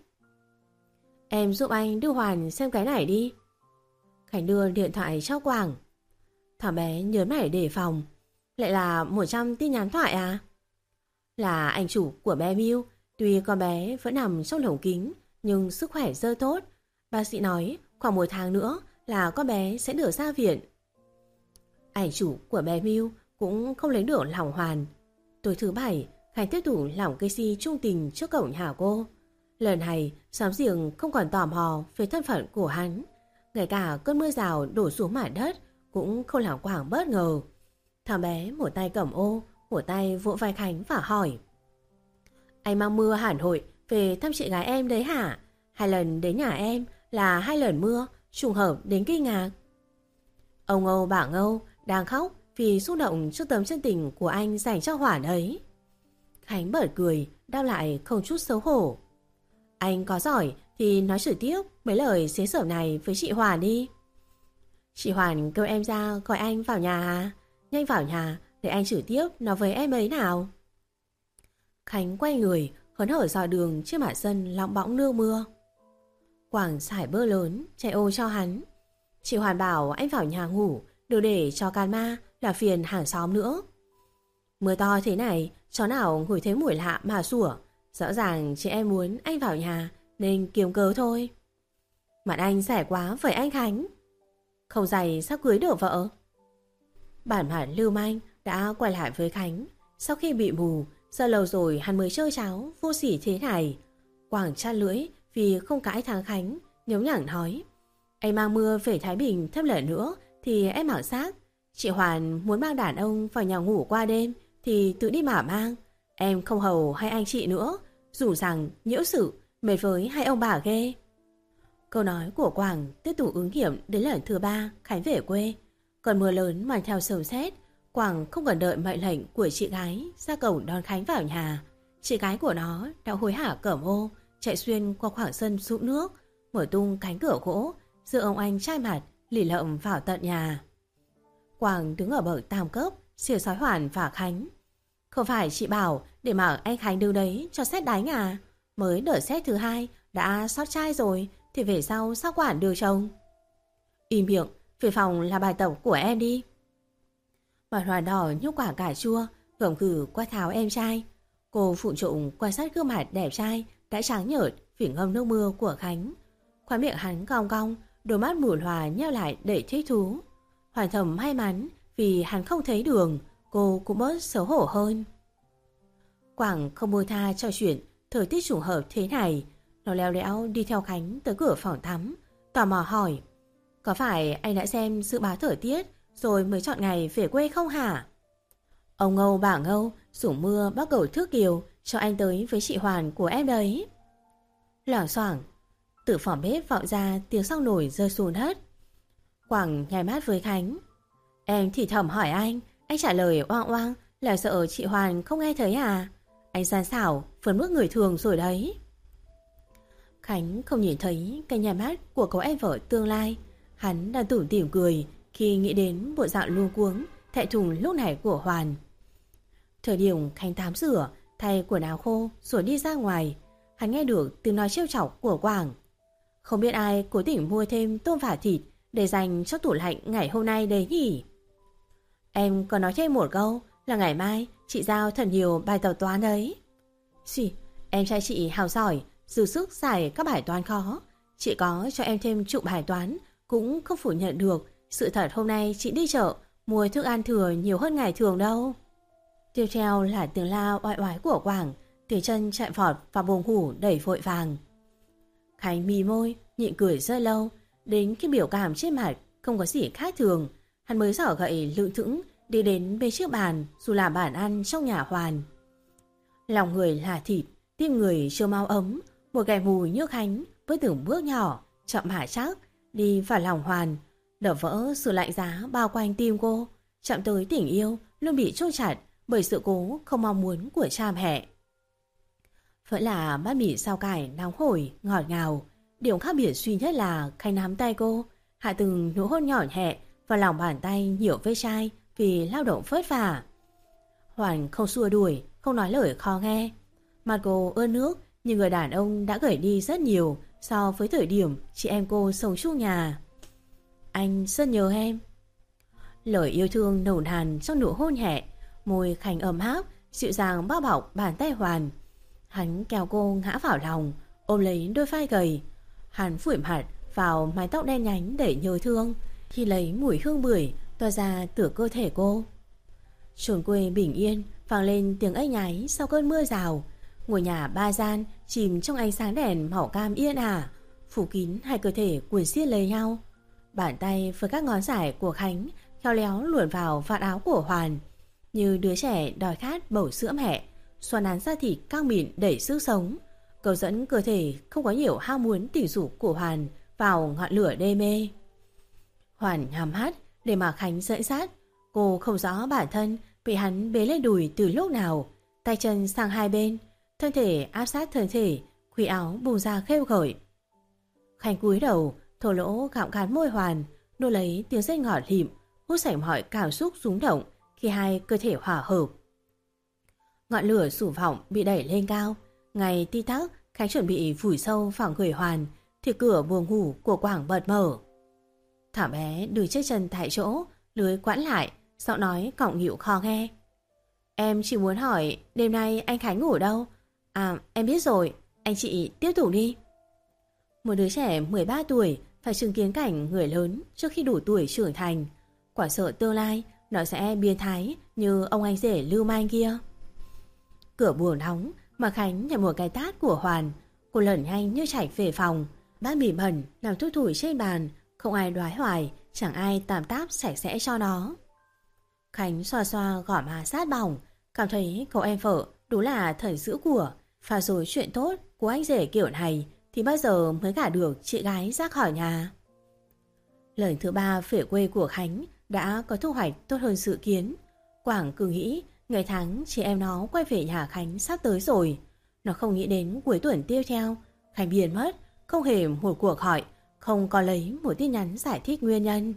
Speaker 1: Em giúp anh đưa Hoàn xem cái này đi. Khánh đưa điện thoại cho Quảng. Thằng bé nhớ mày đề phòng. Lại là một trăm tin nhắn thoại à? Là anh chủ của bé Miu. Tuy con bé vẫn nằm trong lồng kính, nhưng sức khỏe rất tốt. Bác sĩ nói khoảng một tháng nữa là con bé sẽ được ra viện. Ảnh chủ của bé Miu cũng không lấy được lòng Hoàn. Tối thứ bảy, Khánh tiếp tục làm cây si trung tình trước cổng nhà cô. Lần này, xóm giềng không còn tò mò về thân phận của hắn. Ngay cả cơn mưa rào đổ xuống mặt đất cũng không làm Quảng bất ngờ. Thằng bé một tay cầm ô, một tay vỗ vai Khánh và hỏi. Anh mang mưa Hà Nội về thăm chị gái em đấy hả? Hai lần đến nhà em là hai lần mưa, trùng hợp đến kinh ngạc. Ông Âu bà Âu đang khóc vì xúc động trước tấm chân tình của anh dành cho Hoàn ấy. Khánh bật cười, đáp lại không chút xấu hổ. Anh có giỏi thì nói trực tiếp mấy lời xế sở này với chị Hoàn đi. Chị Hoàn kêu em ra gọi anh vào nhà à? Nhanh vào nhà để anh trực tiếp nói với em ấy nào. Khánh quay người, hớn hở dò đường trên mặt sân lọng bõng nương mưa. Quảng xải bơ lớn, chạy ô cho hắn. Chị Hoàn bảo anh vào nhà ngủ, đừng để cho can ma là phiền hàng xóm nữa. Mưa to thế này, chó nào ngửi thấy mùi lạ mà sủa. Rõ ràng chị em muốn anh vào nhà nên kiếm cớ thôi. Mặt anh rẻ quá với anh Khánh. Không dày sắp cưới được vợ. Bản mặt lưu manh đã quay lại với Khánh. Sau khi bị mù, giờ lâu rồi hắn mới chơi cháo vô sỉ thế này. Quảng chát lưỡi vì không cãi thằng Khánh, nhống nhảng nói. Anh mang mưa về Thái Bình thêm lần nữa thì em mặc xác. Chị Hoàn muốn mang đàn ông vào nhà ngủ qua đêm thì tự đi mà mang. Em không hầu hay anh chị nữa, dù rằng nhiễu sự mệt với hai ông bà ghê. Câu nói của Quảng tiếp tục ứng nghiệm đến lần thứ ba Khánh về quê. Còn mưa lớn mang theo sấm sét, Quảng không cần đợi mệnh lệnh của chị gái ra cổng đón Khánh vào nhà. Chị gái của nó đã hối hả cẩm ô, chạy xuyên qua khoảng sân sụn nước, mở tung cánh cửa gỗ, giữa ông anh trai mặt lì lợm vào tận nhà. Quảng đứng ở bậc tam cấp, xìa sói Hoàn và Khánh. Không phải chị bảo để mặc anh Khánh đứng đấy cho xét đánh à? Mới đợt xét thứ hai đã sót trai rồi thì về sau sao quản được chồng? Im miệng, về phòng là bài tập của em đi. Mặt Hoàn đỏ nhúc quả cà chua, gầm gừ qua tháo em trai. Cô phụ trụng quan sát gương mặt đẹp trai đã trắng nhợt vì ngâm nước mưa của Khánh. Khóe miệng hắn cong cong, đôi mắt mùi hòa nheo lại đầy thích thú. Hoàn thầm may mắn vì hắn không thấy đường, cô cũng bớt xấu hổ hơn. Quảng không buông tha cho chuyện thời tiết trùng hợp thế này. Nó leo đẽo đi theo Khánh tới cửa phòng tắm, tò mò hỏi: có phải anh đã xem dự báo thời tiết rồi mới chọn ngày về quê không hả? Ông Ngâu bà Ngâu rủ mưa bắt cầu thước kiều cho anh tới với chị Hoàn của em đấy. Loảng xoảng, từ phòng bếp vọng ra tiếng xăng nồi rơi xuống đất. Quảng nháy mắt với Khánh. Em thì thầm hỏi anh, anh trả lời oang oang là sợ chị Hoàn không nghe thấy à? Anh gian xảo vượt mức người thường rồi đấy. Khánh không nhìn thấy cái nhà mắt của cậu em vợ tương lai. Hắn đang tủm tỉm cười khi nghĩ đến bộ dạng luống cuống thẹn thùng lúc này của Hoàn. Thời điểm Khánh tắm rửa, thay quần áo khô rồi đi ra ngoài, hắn nghe được tiếng nói trêu chọc của Quảng. Không biết ai cố tình mua thêm tôm vả thịt để dành cho tủ lạnh ngày hôm nay đấy nhỉ? Em còn nói thêm một câu là ngày mai chị giao thật nhiều bài tập toán đấy. Xì, em trai chị hào giỏi, dư sức giải các bài toán khó. Chị có cho em thêm chục bài toán cũng không phủ nhận được sự thật hôm nay chị đi chợ mua thức ăn thừa nhiều hơn ngày thường đâu. Tiếp theo là tiếng la oai oái của Quảng, tiếng chân chạy vọt vào buồng ngủ đẩy vội vàng. Khánh mí môi, nhịn cười rất lâu, đến cái biểu cảm trên mặt không có gì khác thường, hắn mới giở gậy lững thững đi đến bên chiếc bàn dù là bàn ăn trong nhà Hoàn. Lòng người là thịt, tim người chưa mau ấm, một kẻ mù như Khánh với từng bước nhỏ, chậm mà chắc, đi vào lòng Hoàn, đập vỡ sự lạnh giá bao quanh tim cô, chạm tới tình yêu luôn bị chôn chặt bởi sự cố không mong muốn của cha mẹ. Vẫn là bát mì sao cải nóng hổi, ngọt ngào. Điều khác biệt duy nhất là Khánh nắm tay cô, hạ từng nụ hôn nhỏ nhẹ vào lòng bàn tay nhiều vết chai vì lao động vất vả. Hoàn không xua đuổi, không nói lời khó nghe. Mặt cô ướt nước nhưng người đàn ông đã gầy đi rất nhiều so với thời điểm chị em cô sống chung nhà. Anh rất nhớ em. Lời yêu thương nồng nàn trong nụ hôn nhẹ, môi Khánh ấm áp, dịu dàng bao bọc bàn tay Hoàn. Hắn kéo cô ngã vào lòng, ôm lấy đôi vai gầy. Hắn phủi mặt vào mái tóc đen nhánh để nhớ thương, khi lấy mùi hương bưởi tỏa ra từ cơ thể cô. Chốn quê bình yên vang lên tiếng ếch nhái sau cơn mưa rào. Ngôi nhà ba gian chìm trong ánh sáng đèn màu cam yên ả, phủ kín hai cơ thể cuốn xiết lấy nhau. Bàn tay với các ngón giải của Khánh khéo léo luồn vào vạt áo của Hoàn, như đứa trẻ đòi khát bầu sữa mẹ, xoa nắn da thịt căng mịn đầy sức sống, cầu dẫn cơ thể không có nhiều ham muốn tình dục của Hoàn vào ngọn lửa đê mê. Hoàn nhắm mắt để mà Khánh dẫn dắt. Cô không rõ bản thân bị hắn bế lên đùi từ lúc nào, tay chân sang hai bên, thân thể áp sát thân thể, khuỷu áo bùng ra khêu gợi. Khánh cúi đầu, thổ lỗ gặm cắn môi Hoàn, nô lấy tiếng rên ngọt lịm, hút sạch mọi cảm xúc rúng động khi hai cơ thể hòa hợp. Ngọn lửa sủ vọng bị đẩy lên cao, ngày ti tắc Khánh chuẩn bị vùi sâu vào người Hoàn thì cửa buồng ngủ của Quảng bật mở. Thảo bé đưa chiếc chân tại chỗ, lưới quãn lại, giọng nói cọng nghịu khó nghe. Em chỉ muốn hỏi đêm nay anh Khánh ngủ đâu? À, em biết rồi, anh chị tiếp tục đi. Một đứa trẻ mười ba tuổi phải chứng kiến cảnh người lớn trước khi đủ tuổi trưởng thành. Quả sợ tương lai nó sẽ biến thái như ông anh rể lưu manh kia. Cửa buồng đóng mà Khánh nhận một cái tát của Hoàn. Cô lẩn nhanh như chạy về phòng. Bát mì bẩn nằm thút thủi trên bàn, không ai đoái hoài, chẳng ai tạm táp sạch sẽ cho nó. Khánh xoa xoa gò má sát bỏng, cảm thấy cậu em vợ đúng là thần dữ của, phá rối chuyện tốt của anh rể kiểu này thì bao giờ mới gả được chị gái ra khỏi nhà. Lần thứ ba về quê của Khánh đã có thu hoạch tốt hơn dự kiến. Quảng cứ nghĩ ngày tháng chị em nó quay về nhà Khánh sắp tới rồi. Nó không nghĩ đến cuối tuần tiếp theo Khánh biến mất, không hề một cuộc hỏi, không có lấy một tin nhắn giải thích nguyên nhân.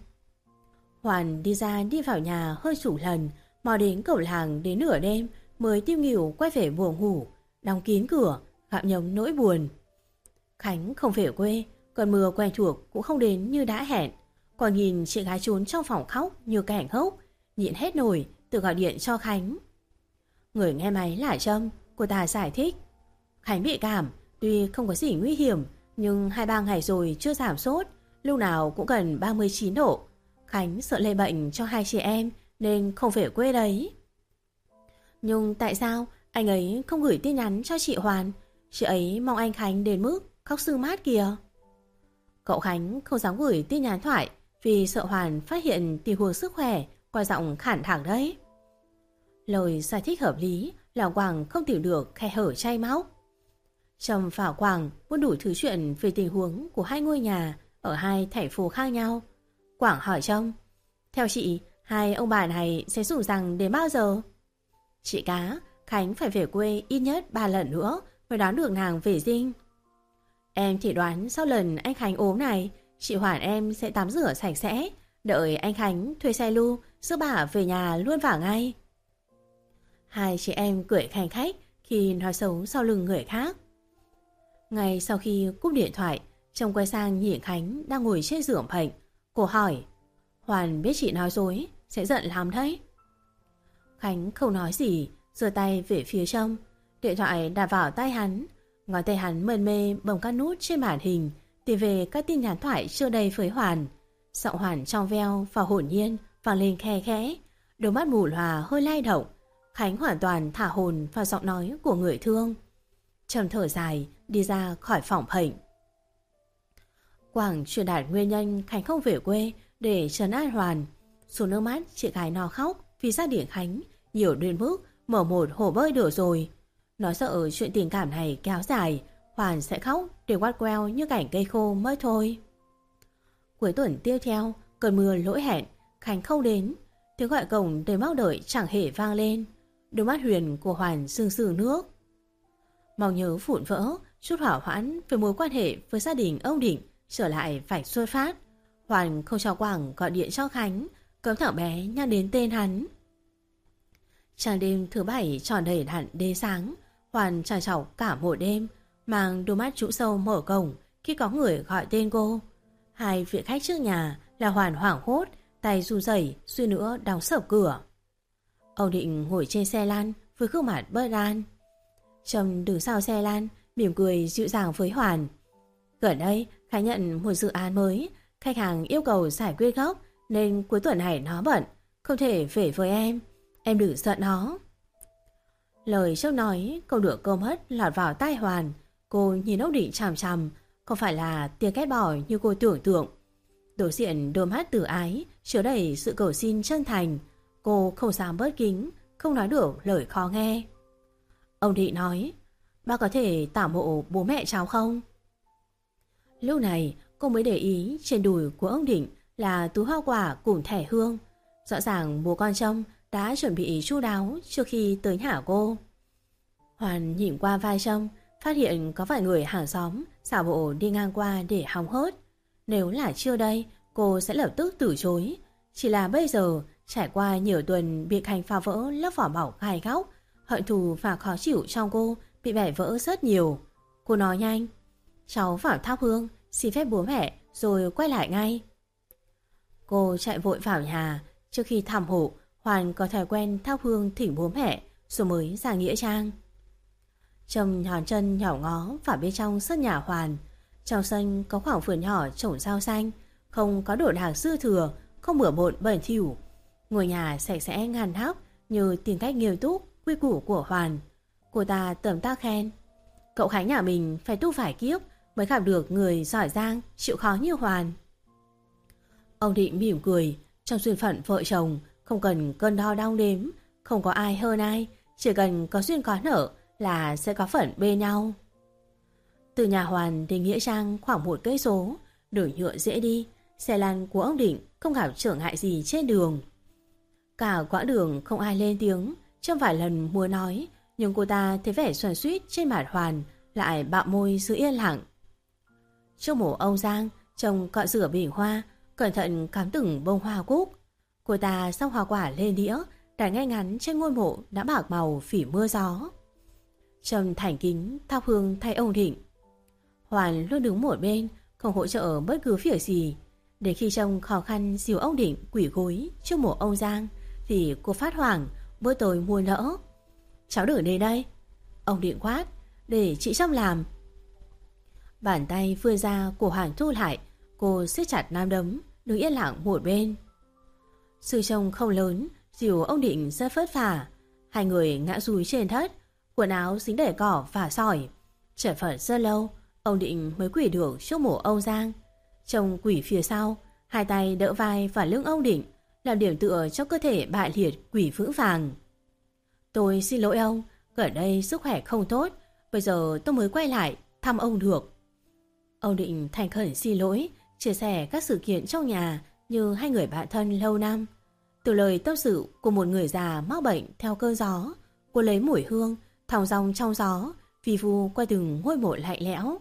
Speaker 1: Hoàn đi ra đi vào nhà hơi chục lần, mò đến cổng làng đến nửa đêm mới tiêu nghỉu quay về buồng ngủ, đóng kín cửa, gặm nhấm nỗi buồn. Khánh không về quê, Cơn mưa quen thuộc cũng không đến như đã hẹn. Còn nhìn chị gái trốn trong phòng khóc như kẻ ngốc, nhịn hết nổi tự gọi điện cho Khánh. Người nghe máy là Trâm, cô ta giải thích. Khánh bị cảm, tuy không có gì nguy hiểm, nhưng hai ba ngày rồi chưa giảm sốt, lúc nào cũng cần ba mươi chín độ. Khánh sợ lây bệnh cho hai chị em nên không về quê đấy. Nhưng tại sao anh ấy không gửi tin nhắn cho chị Hoàn? Chị ấy mong anh Khánh đến mức khóc sưng mát kìa. Cậu Khánh không dám gửi tin nhắn thoại vì sợ Hoàn phát hiện tình huống sức khỏe qua giọng khản thẳng đấy. Lời giải thích hợp lý là Quảng không tìm được khe hở chay móc. Trâm và Quảng muốn đủ thứ chuyện về tình huống của hai ngôi nhà ở hai thành phố khác nhau. Quảng hỏi Trâm, theo chị, hai ông bà này sẽ dùng rằng đến bao giờ? Chị cá, Khánh phải về quê ít nhất ba lần nữa mới đón được nàng về dinh. Em chỉ đoán sau lần anh Khánh ốm này, chị Hoàn em sẽ tắm rửa sạch sẽ, đợi anh Khánh thuê xe lu giúp bà về nhà luôn vào ngay. Hai chị em cười khanh khách khi nói xấu sau lưng người khác. Ngay sau khi cúp điện thoại, Trông quay sang nhìn Khánh đang ngồi trên giường bệnh. Cô hỏi, Hoàn biết chị nói dối sẽ giận lắm đấy. Khánh không nói gì, giơ tay về phía Trâm. Điện thoại đặt vào tay hắn. Ngón tay hắn mân mê bấm các nút trên màn hình, tìm về các tin nhắn thoại chưa đầy với Hoàn. Giọng Hoàn trong veo và hồn nhiên vang lên khe khẽ, đôi mắt mù lòa hơi lay động. Khánh hoàn toàn thả hồn vào giọng nói của người thương. Trầm thở dài đi ra khỏi phòng bệnh. Quảng truyền đạt nguyên nhân Khánh không về quê để trấn an Hoàn. Xuống nước mắt chị gái nó khóc vì gia đình Khánh nhiều đến mức mở một hồ bơi đổ rồi. Nó sợ chuyện tình cảm này kéo dài, Hoàn sẽ khóc để quát queo như cảnh cây khô mới thôi. Cuối tuần tiếp theo, cơn mưa lỗi hẹn, Khánh không đến. Tiếng gọi cổng đầy mong đợi chẳng hề vang lên. Đôi mắt huyền của Hoàn sương sương nước. Mong nhớ vụn vỡ, chút hỏa hoãn về mối quan hệ với gia đình ông Định trở lại phải xuôi phát. Hoàn không cho Quảng gọi điện cho Khánh, cấm thằng bé nhắc đến tên hắn. Tràng đêm thứ bảy tròn đầy đặn đê sáng, Hoàn trằn trọc cả một đêm, mang đôi mắt trũng sâu mở cổng khi có người gọi tên cô. Hai vị khách trước nhà là Hoàn hoảng hốt, tay run rẩy suy nữa đóng sập cửa. Ông Định ngồi trên xe lăn với gương mặt bất an. Trâm đứng sau xe lăn, mỉm cười dịu dàng với Hoàn. Gần đây, Khánh nhận một dự án mới, khách hàng yêu cầu giải quyết gốc nên cuối tuần này nó bận, không thể về với em. Em đừng giận nó. Lời Trâm nói câu được câu mất lọt vào tai Hoàn. Cô nhìn ông Định chằm chằm, không phải là tiếng ghét bỏ như cô tưởng tượng. Đối diện đôi mắt từ ái chứa đầy sự cầu xin chân thành. Cô không dám bớt kính, không nói được lời khó nghe. Ông Định nói, bác có thể tảo mộ bố mẹ cháu không? Lúc này cô mới để ý trên đùi của ông Định là túi hoa quả cùng thẻ hương. Rõ ràng bố con Trâm đã chuẩn bị chu đáo trước khi tới nhà cô. Hoàn nhìn qua vai Trâm, phát hiện có vài người hàng xóm xảo bộ đi ngang qua để hóng hớt. Nếu là chưa đây, cô sẽ lập tức từ chối. Chỉ là bây giờ, trải qua nhiều tuần bị Khánh phá vỡ lớp vỏ bọc gai góc, hận thù và khó chịu trong cô bị bẻ vỡ rất nhiều. Cô nói nhanh, cháu vào thắp hương, xin phép bố mẹ rồi quay lại ngay. Cô chạy vội vào nhà. Trước khi thăm hộ, Hoàn có thói quen thắp hương thỉnh bố mẹ rồi mới ra nghĩa trang. Trâm nhón chân nhỏ ngó vào bên trong sân nhà Hoàn. Trong sân có khoảng vườn nhỏ trồng rau xanh, không có đồ đạc dư thừa, không bừa bộn bẩn thỉu. Ngôi nhà sạch sẽ ngăn nắp như tìm cách nghiêm túc quy củ của Hoàn. Cô ta tầm tác khen, cậu Khánh nhà mình phải tu phải kiếp mới gặp được người giỏi giang chịu khó như Hoàn. Ông Định mỉm cười, trong duyên phận vợ chồng không cần cân đo đong đếm, không có ai hơn ai, chỉ cần có duyên có nợ là sẽ có phận bên nhau. Từ nhà Hoàn đến nghĩa trang khoảng một cây số, đường nhựa dễ đi, xe lăn của ông Định không gặp trở ngại gì trên đường. Cả quãng đường không ai lên tiếng. Trong vài lần muốn nói, nhưng cô ta thấy vẻ xoắn xuýt trên mặt Hoàn lại bạo môi giữ yên lặng. Trước mộ ông Giang, chồng cọ rửa bình hoa, cẩn thận cắm từng bông hoa cúc. Cô ta xóc hoa quả lên đĩa, đặt ngay ngắn trên ngôi mộ đã bạc màu phỉ mưa gió. Trâm thành kính thắp hương thay ông Định. Hoàn luôn đứng một bên, không hỗ trợ bất cứ việc gì. Đến khi trông khó khăn dìu ông Định quỳ gối trước mộ ông Giang thì cô phát hoảng bước tới mua đỡ. Cháu đừng đến đây. Ông Định quát, để chị Trâm làm. Bàn tay vươn ra, cổ Hoàng thu lại. Cô siết chặt nắm đấm, đứng yên lặng một bên. Sự trông không lớn, dìu ông Định rất vất vả. Hai người ngã rúi trên đất, quần áo dính đầy cỏ và sỏi. Chật vật rất lâu, ông Định mới quỳ được trước mộ ông Giang. Trông quỳ phía sau, hai tay đỡ vai và lưng ông Định, làm điểm tựa cho cơ thể bại liệt quỳ vững vàng. Tôi xin lỗi ông, gần đây sức khỏe không tốt, bây giờ tôi mới quay lại thăm ông được. Ông Định thành khẩn xin lỗi, chia sẻ các sự kiện trong nhà như hai người bạn thân lâu năm. Từ lời tâm sự của một người già mắc bệnh theo cơn gió, cô lấy mùi hương thong dong trong gió, vi vu qua từng ngôi mộ lạnh lẽo.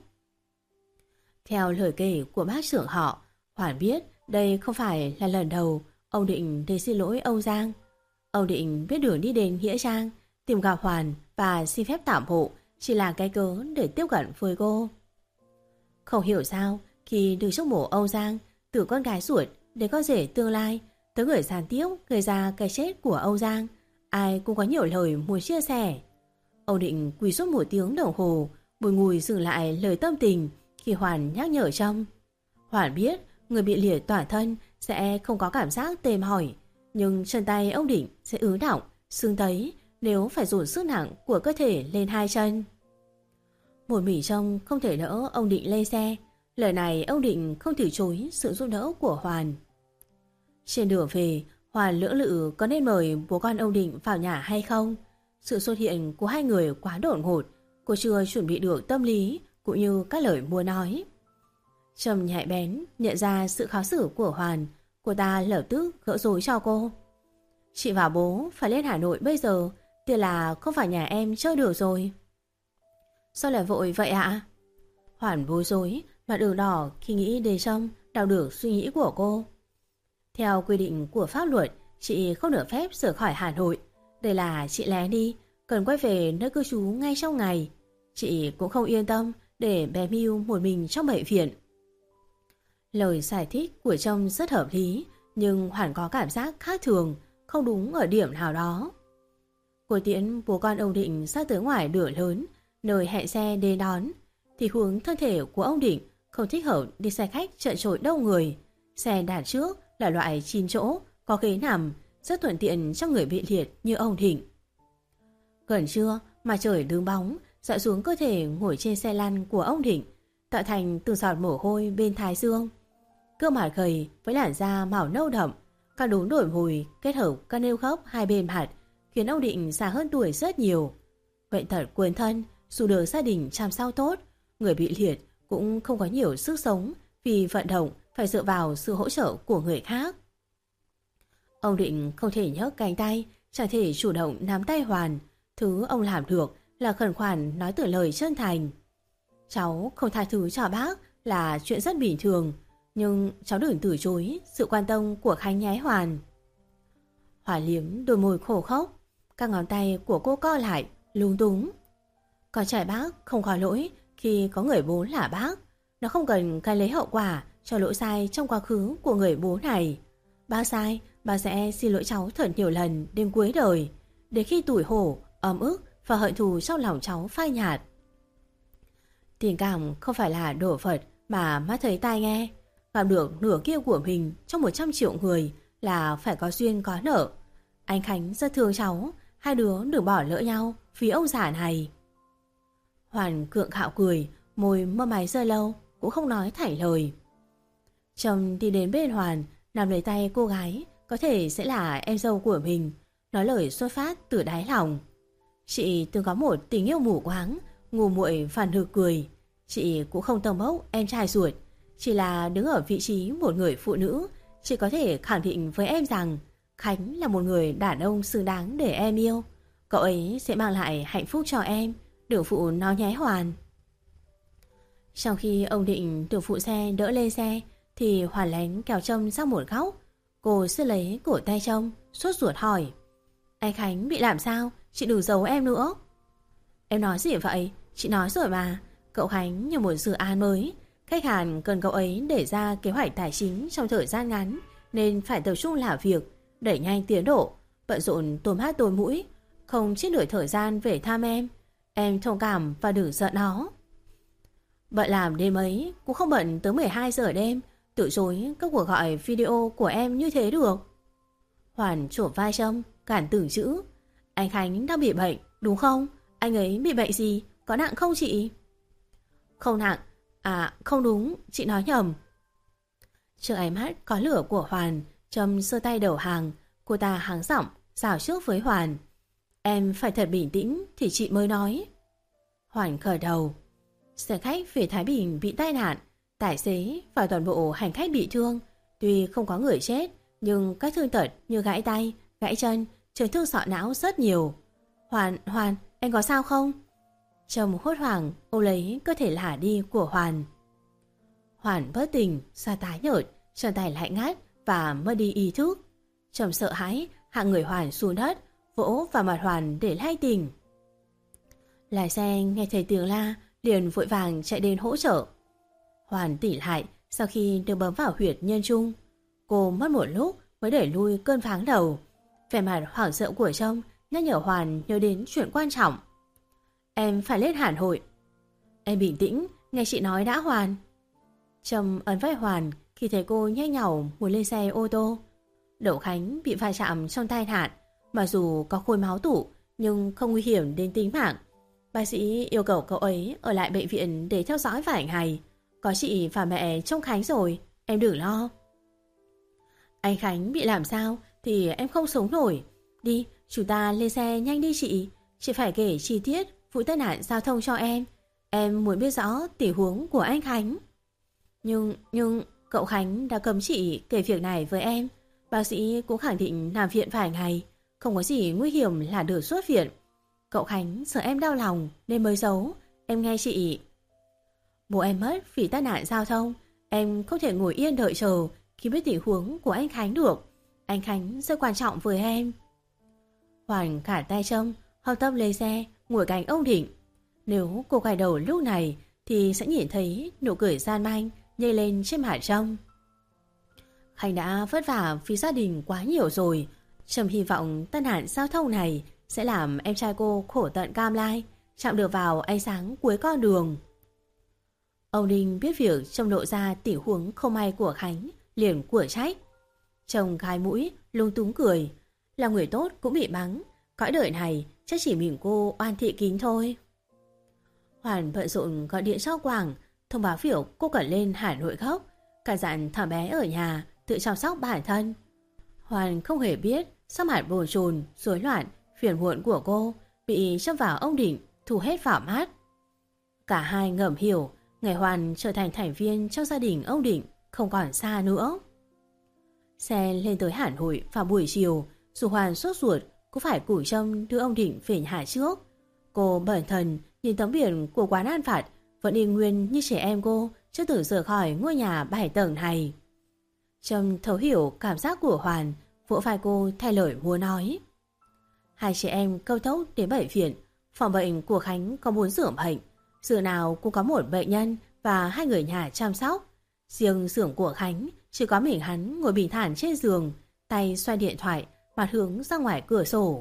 Speaker 1: Theo lời kể của bác trưởng họ, Hoàn biết đây không phải là lần đầu ông Định đến xin lỗi ông Giang. Ông Định biết đường đi đến Nghĩa Trang, tìm gặp Hoàn và xin phép tạm hộ chỉ là cái cớ để tiếp cận với cô. Không hiểu sao, khi được trước mộ ông Giang, từ con gái ruột đến con rể tương lai, tới người gián tiếp gây ra cái chết của ông Giang, ai cũng có nhiều lời muốn chia sẻ. Ông Định quỳ suốt một tiếng đồng hồ, bùi ngùi dừng lại lời tâm tình khi Hoàn nhắc nhở Trâm. Hoàn biết người bị liệt toàn thân sẽ không có cảm giác tê mỏi, nhưng chân tay ông Định sẽ ứ đọng, sưng tấy nếu phải dồn sức nặng của cơ thể lên hai chân. Một mình Trâm không thể đỡ ông Định lên xe. Lời này ông Định không từ chối sự giúp đỡ của Hoàn. Trên đường về, Hoàn lưỡng lự có nên mời bố con ông Định vào nhà hay không. Sự xuất hiện của hai người quá đột ngột, cô chưa chuẩn bị được tâm lý cũng như các lời muốn nói. Trâm nhạy bén nhận ra sự khó xử của Hoàn, cô ta lập tức gỡ rối cho cô. Chị và bố phải lên Hà Nội bây giờ, tiền là không phải nhà em chơi được rồi. Sao lại vội vậy ạ? Hoàn bối rối, mặt ửng đỏ khi nghĩ đến Trâm đào được suy nghĩ của cô. Theo quy định của pháp luật, chị không được phép rời khỏi Hà Nội. Đây là chị lén đi, cần quay về nơi cư trú ngay trong ngày. Chị cũng không yên tâm để bé Miu một mình trong bệnh viện. Lời giải thích của Trâm rất hợp lý, nhưng Hoàn có cảm giác khác thường, không đúng ở điểm nào đó. Cô tiễn bố con ông Định ra tới ngoài đường lớn, nơi hẹn xe đến đón. Thì hướng thân thể của ông Định không thích hợp đi xe khách chật chội đông người. Xe đàn trước là loại chín chỗ, có ghế nằm, rất thuận tiện cho người bị liệt như ông Định. Gần trưa mà trời đứng bóng, dọi xuống cơ thể ngồi trên xe lăn của ông Định, tạo thành từng giọt mồ hôi bên thái dương. Gương mặt gầy với làn da màu nâu đậm, các đốm đổi mùi kết hợp các nêu gốc hai bên mặt khiến ông Định già hơn tuổi rất nhiều. Bệnh tật cuốn thân, dù được gia đình chăm sóc tốt, người bị liệt cũng không có nhiều sức sống vì vận động phải dựa vào sự hỗ trợ của người khác. Ông Định không thể nhấc cánh tay, chẳng thể chủ động nắm tay Hoàn. Thứ ông làm được là khẩn khoản nói từ lời chân thành. Cháu không tha thứ cho bác là chuyện rất bình thường, nhưng cháu đừng từ chối sự quan tâm của Khánh nhé Hoàn. Hoàn liếm đôi môi khổ khóc, các ngón tay của cô co lại, lung túng. Con trai bác không có lỗi khi có người bố là bác. Nó không cần cái lấy hậu quả cho lỗi sai trong quá khứ của người bố này. Bác sai, bác sẽ xin lỗi cháu thật nhiều lần đến cuối đời, để khi tủi hổ, ấm ức và hận thù trong lòng cháu phai nhạt. Tình cảm không phải là đồ vật mà mắt thấy tai nghe. Gặp được nửa kia của mình trong một trăm triệu người là phải có duyên có nợ. Anh Khánh rất thương cháu, hai đứa đừng bỏ lỡ nhau vì ông già này. Hoàn cượng khạo cười, môi mơ máy rơi lâu cũng không nói thảy lời. Trâm đi đến bên Hoàn, nắm lấy tay cô gái có thể sẽ là em dâu của mình, nói lời xuất phát từ đáy lòng. Chị từng có một tình yêu mù quáng, ngu muội phản hực cười. Chị cũng không tầm bốc em trai ruột, chỉ là đứng ở vị trí một người phụ nữ. Chị có thể khẳng định với em rằng Khánh là một người đàn ông xứng đáng để em yêu. Cậu ấy sẽ mang lại hạnh phúc cho em, đừng phụ nó nhé Hoàn. Trong khi ông Định được phụ xe đỡ lên xe thì Hoàn lén kéo Trâm sang một góc. Cô siết lấy cổ tay Trâm, sốt ruột hỏi: Anh Khánh bị làm sao? Chị đừng giấu em nữa. Em nói gì vậy? Chị nói rồi mà. Cậu Khánh như một dự án mới, Khách hàng cần cậu ấy để ra kế hoạch tài chính trong thời gian ngắn, nên phải tập trung làm việc, đẩy nhanh tiến độ, bận rộn tôm hát tôm mũi, không chết nổi thời gian về thăm em. Em thông cảm và đừng giận nó. Bận làm đêm ấy cũng không bận tới mười hai giờ đêm, từ chối các cuộc gọi video của em như thế được. Hoàn chộp vai Trâm, cản từng chữ. Anh Khánh đang bị bệnh, đúng không? Anh ấy bị bệnh gì? Có nặng không chị? Không nặng. À không đúng, chị nói nhầm. Trước ánh mắt có lửa của Hoàn, Trâm giơ tay đầu hàng. Cô ta hắng giọng, xào trước với Hoàn. Em phải thật bình tĩnh thì chị mới nói. Hoàn khởi đầu. Xe khách về Thái Bình bị tai nạn, tài xế và toàn bộ hành khách bị thương. Tuy không có người chết, nhưng các thương tật như gãy tay, gãy chân, chấn thương sọ não rất nhiều. Hoàn, Hoàn, em có sao không? Trâm hốt hoảng ôm lấy cơ thể lả đi của Hoàn. Hoàn bất tỉnh, da tái nhợt, chân tay lạnh ngắt và mất đi ý thức. Trâm sợ hãi hạ người Hoàn xuống đất, vỗ vào mặt Hoàn để lay tỉnh. Lái xe nghe thấy tiếng la, liền vội vàng chạy đến hỗ trợ. Hoàn tỉnh lại sau khi được bấm vào huyệt nhân trung. Cô mất một lúc mới đẩy lui cơn váng đầu. Vẻ mặt hoảng sợ của Trâm nhắc nhở Hoàn nhớ đến chuyện quan trọng. Em phải lên Hàn Hội. Em bình tĩnh, nghe chị nói đã Hoàn. Trâm ấn vai Hoàn khi thấy cô nhanh nhảu muốn lên xe ô tô. Đậu Khánh bị va chạm trong tai nạn, mặc dù có khối máu tụ nhưng không nguy hiểm đến tính mạng. Bác sĩ yêu cầu cậu ấy ở lại bệnh viện để theo dõi vài ngày. Có chị và mẹ trông Khánh rồi, em đừng lo. Anh Khánh bị làm sao thì em không sống nổi. Đi, chúng ta lên xe nhanh đi chị. Chị phải kể chi tiết vụ tai nạn giao thông cho em. Em muốn biết rõ tình huống của anh Khánh. Nhưng, nhưng cậu Khánh đã cấm chị kể việc này với em. Bác sĩ cũng khẳng định nằm viện vài ngày, không có gì nguy hiểm là được xuất viện. Cậu Khánh sợ em đau lòng nên mới giấu. Em nghe chị. Bố em mất vì tai nạn giao thông. Em không thể ngồi yên đợi chờ khi biết tình huống của anh Khánh được. Anh Khánh rất quan trọng với em. Hoàn cả tay Trâm, hấp tấp lấy xe, ngồi cạnh ông Định. Nếu cô quay đầu lúc này thì sẽ nhìn thấy nụ cười gian manh nhây lên trên mặt Trâm. Khánh đã vất vả vì gia đình quá nhiều rồi. Trâm hy vọng tai nạn giao thông này sẽ làm em trai cô khổ tận cam lai, chạm được vào ánh sáng cuối con đường. Ông Đinh biết việc Trâm lộ ra tình huống không may của Khánh, liền của trách. Chồng gai mũi, lung túng cười. Là người tốt cũng bị mắng. Cõi đời này chắc chỉ mình cô oan thị kính thôi. Hoàn bận rộn gọi điện cho Quảng, thông báo việc cô cần lên Hà Nội gấp, cả dặn thằng bé ở nhà tự chăm sóc bản thân. Hoàn không hề biết sắc mặt bồn chồn, rối loạn, phiền muộn của cô bị châm vào ông Định thu hết vào mắt. Cả hai ngầm hiểu ngày Hoàn trở thành thành viên trong gia đình ông Định không còn xa nữa. Xe lên tới Hà Nội vào buổi chiều, dù Hoàn sốt ruột cũng phải củ Trâm đưa ông Định về nhà trước. Cô bẩn thần nhìn tấm biển của quán ăn vặt vẫn y nguyên như trẻ em cô chưa từng rời khỏi ngôi nhà bảy tầng này. Trâm thấu hiểu cảm giác của Hoàn, vỗ vai cô thay lời muốn nói. Hai chị em câu tốc đến bệnh viện. Phòng bệnh của Khánh có bốn giường bệnh, giường nào cũng có một bệnh nhân và hai người nhà chăm sóc. Riêng giường của Khánh chỉ có mình hắn ngồi bình thản trên giường, tay xoay điện thoại, mặt hướng ra ngoài cửa sổ.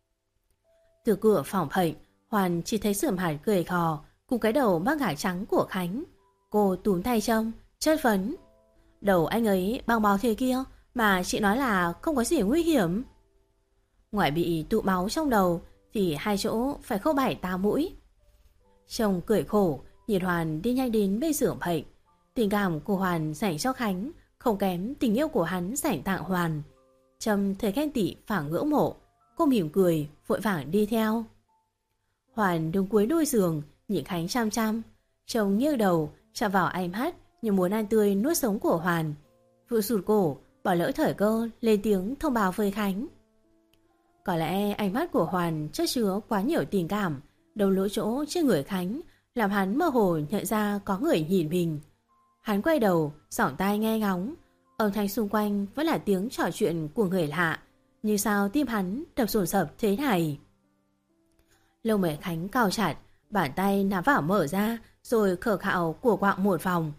Speaker 1: Từ cửa phòng bệnh, Hoàn chỉ thấy sườn mặt cười khò cùng cái đầu mắc gạc trắng của Khánh. Cô túm tay Trâm, chất vấn. Đầu anh ấy băng bó thế kia mà chị nói là không có gì nguy hiểm. Ngoài bị tụ máu trong đầu thì hai chỗ phải khâu bảy tám mũi. Chồng cười khổ nhìn Hoàn đi nhanh đến bên giường bệnh. Tình cảm của Hoàn dành cho Khánh không kém tình yêu của hắn dành tặng Hoàn. Trâm thấy ghen tị và ngưỡng mộ. Cô mỉm cười vội vàng đi theo. Hoàn đứng cuối đôi giường nhìn Khánh chăm chăm. Chồng nghiêng đầu chạm vào ánh mắt như muốn ăn tươi nuốt sống của Hoàn. Vừa sụt cổ bỏ lỡ thời cơ lên tiếng thông báo với Khánh. Có lẽ ánh mắt của Hoàn chất chứa quá nhiều tình cảm, đầu lỗ chỗ trên người Khánh làm hắn mơ hồ nhận ra có người nhìn mình. Hắn quay đầu, giỏng tai nghe ngóng. Âm thanh xung quanh vẫn là tiếng trò chuyện của người lạ. Như sao tim hắn đập dồn dập thế này. Lông mày Khánh cau chặt, bàn tay nắm vào mở ra rồi khờ khạo của quạng một vòng.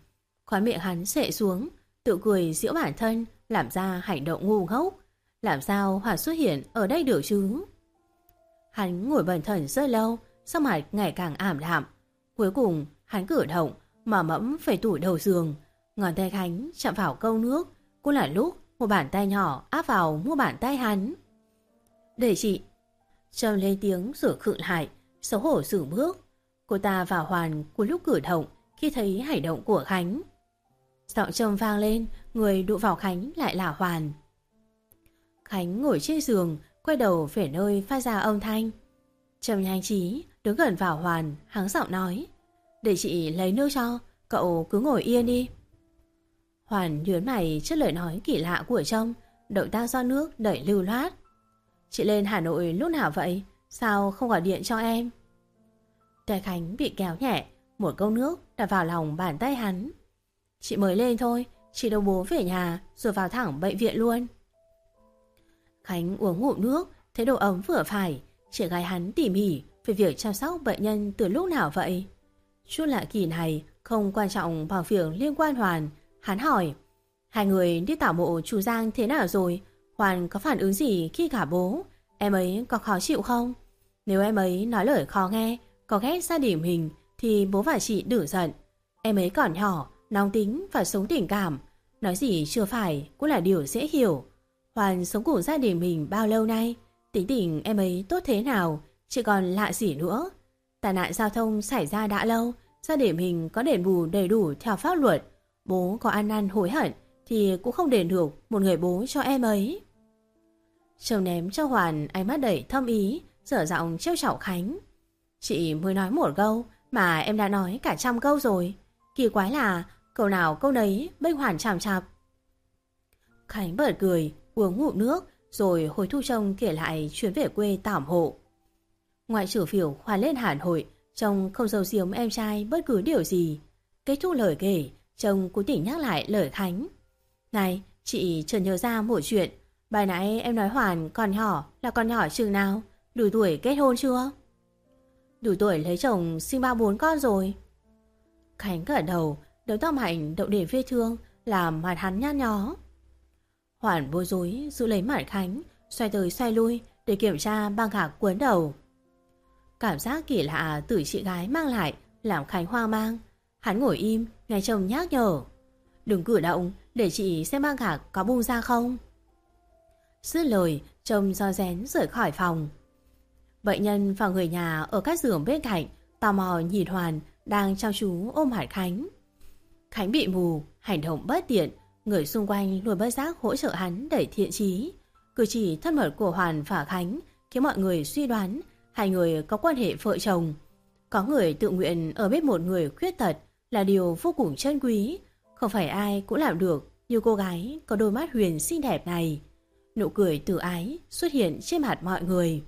Speaker 1: Khóe miệng hắn xệ xuống, tự cười giễu bản thân, làm ra hành động ngu ngốc. Làm sao Hoàn xuất hiện ở đây được chứ? Hắn ngồi bần thần rất lâu, sắc mặt ngày càng ảm đạm. Cuối cùng hắn cử động, mở mẫm về tủ đầu giường. Ngón tay Khánh chạm vào câu nước, cũng là lúc một bàn tay nhỏ áp vào mu bàn tay hắn. Để chị. Trâm lên tiếng rồi khựng lại, xấu hổ dừng bước. Cô ta và Hoàn cùng lúc cử động khi thấy hành động của Khánh. Giọng Trâm vang lên, người đụng vào Khánh lại là Hoàn. Khánh ngồi trên giường, quay đầu về nơi phát ra âm thanh. Trâm nhanh trí đứng gần vào Hoàn, hắng giọng nói: để chị lấy nước cho, cậu cứ ngồi yên đi. Hoàn nhướng mày trước lời nói kỳ lạ của Trâm, động tác do nước đẩy lưu loát. Chị lên Hà Nội lúc nào vậy? Sao không gọi điện cho em? Tay Khánh bị kéo nhẹ, một cốc nước đặt vào lòng bàn tay hắn. Chị mới lên thôi, chị đâu bố về nhà rồi vào thẳng bệnh viện luôn. Khánh uống ngụm nước, thấy độ ấm vừa phải, chị gái hắn tỉ mỉ về việc chăm sóc bệnh nhân từ lúc nào vậy. Chút lạ kỳ này không quan trọng bằng việc liên quan Hoàn. Hắn hỏi: hai người đi tảo mộ chú Giang thế nào rồi? Hoàn có phản ứng gì khi cả bố? Em ấy có khó chịu không? Nếu em ấy nói lời khó nghe, có ghét gia đình mình thì bố và chị đừng giận. Em ấy còn nhỏ, nóng tính và sống tình cảm, nói gì chưa phải cũng là điều dễ hiểu. Hoàn sống cùng gia đình mình bao lâu nay, tính tình em ấy tốt thế nào, chỉ còn lạ gì nữa. Tai nạn giao thông xảy ra đã lâu, gia đình mình có đền bù đầy đủ theo pháp luật. Bố có ăn năn hối hận thì cũng không đền được một người bố cho em ấy. Trông ném cho Hoàn ánh mắt đầy thâm ý, dở giọng trêu chọc Khánh. Chị mới nói một câu mà em đã nói cả trăm câu rồi. Kỳ quái là câu nào câu nấy bênh Hoàn chằm chặp. Khánh bật cười, uống ngụm nước rồi hồi thu trông kể lại chuyến về quê tảo mộ. Ngoại trừ phiểu Hoàn lên Hà Nội, trông không giấu giếm em trai bất cứ điều gì. Kết thúc lời kể, chồng cố tình nhắc lại lời Khánh. Này, chị chợt nhớ ra một chuyện. Bài nãy em nói Hoàn còn nhỏ là còn nhỏ chừng nào? Đủ tuổi kết hôn chưa? Đủ tuổi lấy chồng sinh ba bốn con rồi. Khánh gật đầu, đầu tóc mạnh động để vết thương làm mặt hắn nhăn nhó. Hoàn bối rối giữ lấy mặt Khánh, xoay tới xoay lui để kiểm tra băng gạc cuốn đầu. Cảm giác kỳ lạ từ chị gái mang lại làm Khánh hoang mang. Hắn ngồi im nghe chồng nhắc nhở: đừng cử động, để chị xem băng gạc có bung ra không. Dứt lời, chồng do rén rời khỏi phòng. Bệnh nhân và người nhà ở các giường bên cạnh tò mò nhìn Hoàn đang chăm chú ôm hạt Khánh. Khánh bị mù, hành động bất tiện, người xung quanh luôn bất giác hỗ trợ hắn đẩy thiện chí. Cử chỉ thân mật của Hoàn và Khánh khiến mọi người suy đoán hai người có quan hệ vợ chồng. Có người tự nguyện ở bên một người khuyết tật là điều vô cùng trân quý. Không phải ai cũng làm được như cô gái có đôi mắt huyền xinh đẹp này. Nụ cười từ ái xuất hiện trên mặt mọi người.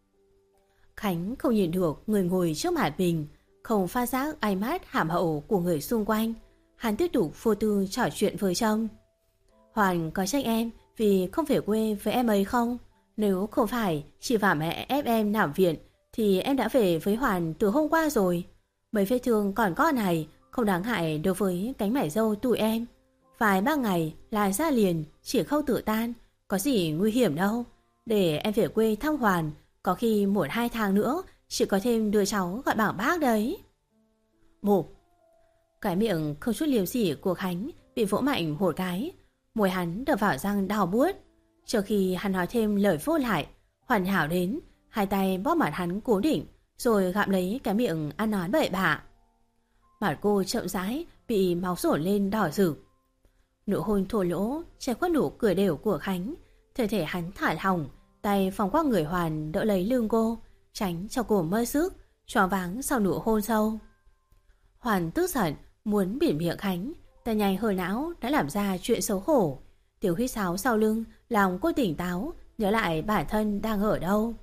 Speaker 1: Khánh không nhìn được người ngồi trước mặt mình, không phát giác ánh mắt hàm hậu của người xung quanh. Hắn tiếp tục vô tư trò chuyện với chồng. Hoàn có trách em vì không về quê với em ấy không? Nếu không phải chị và mẹ ép em nằm viện thì em đã về với Hoàn từ hôm qua rồi. Mấy vết thương còn có này không đáng hại đối với cánh mải râu tụi em. Vài ba ngày là ra liền, chỉ khâu tự tan, có gì nguy hiểm đâu. Để em về quê thăm Hoàn, có khi một hai tháng nữa chị có thêm đứa cháu gọi bằng bác đấy. Một cái miệng không chút liếm sỉ của Khánh bị vỗ mạnh một cái, môi hắn đập vào răng đau buốt. Trước khi hắn nói thêm lời vô lại, Hoàn hảo đến, hai tay bóp mặt hắn cố định, rồi gặm lấy cái miệng ăn nói bậy bạ. Mặt cô chậm rãi bị máu rổn lên đỏ rực. Nụ hôn thô lỗ che khuất nụ cười đều của Khánh. Thân thể hắn thả lỏng, tay vòng qua người Hoàn đỡ lấy lưng cô, tránh cho cô mất sức, choáng váng sau nụ hôn sâu. Hoàn tức giận muốn bịt miệng Khánh, tay nhanh hơi não đã làm ra chuyện xấu hổ. Tiếng huýt sáo sau lưng làm cô tỉnh táo, nhớ lại bản thân đang ở đâu.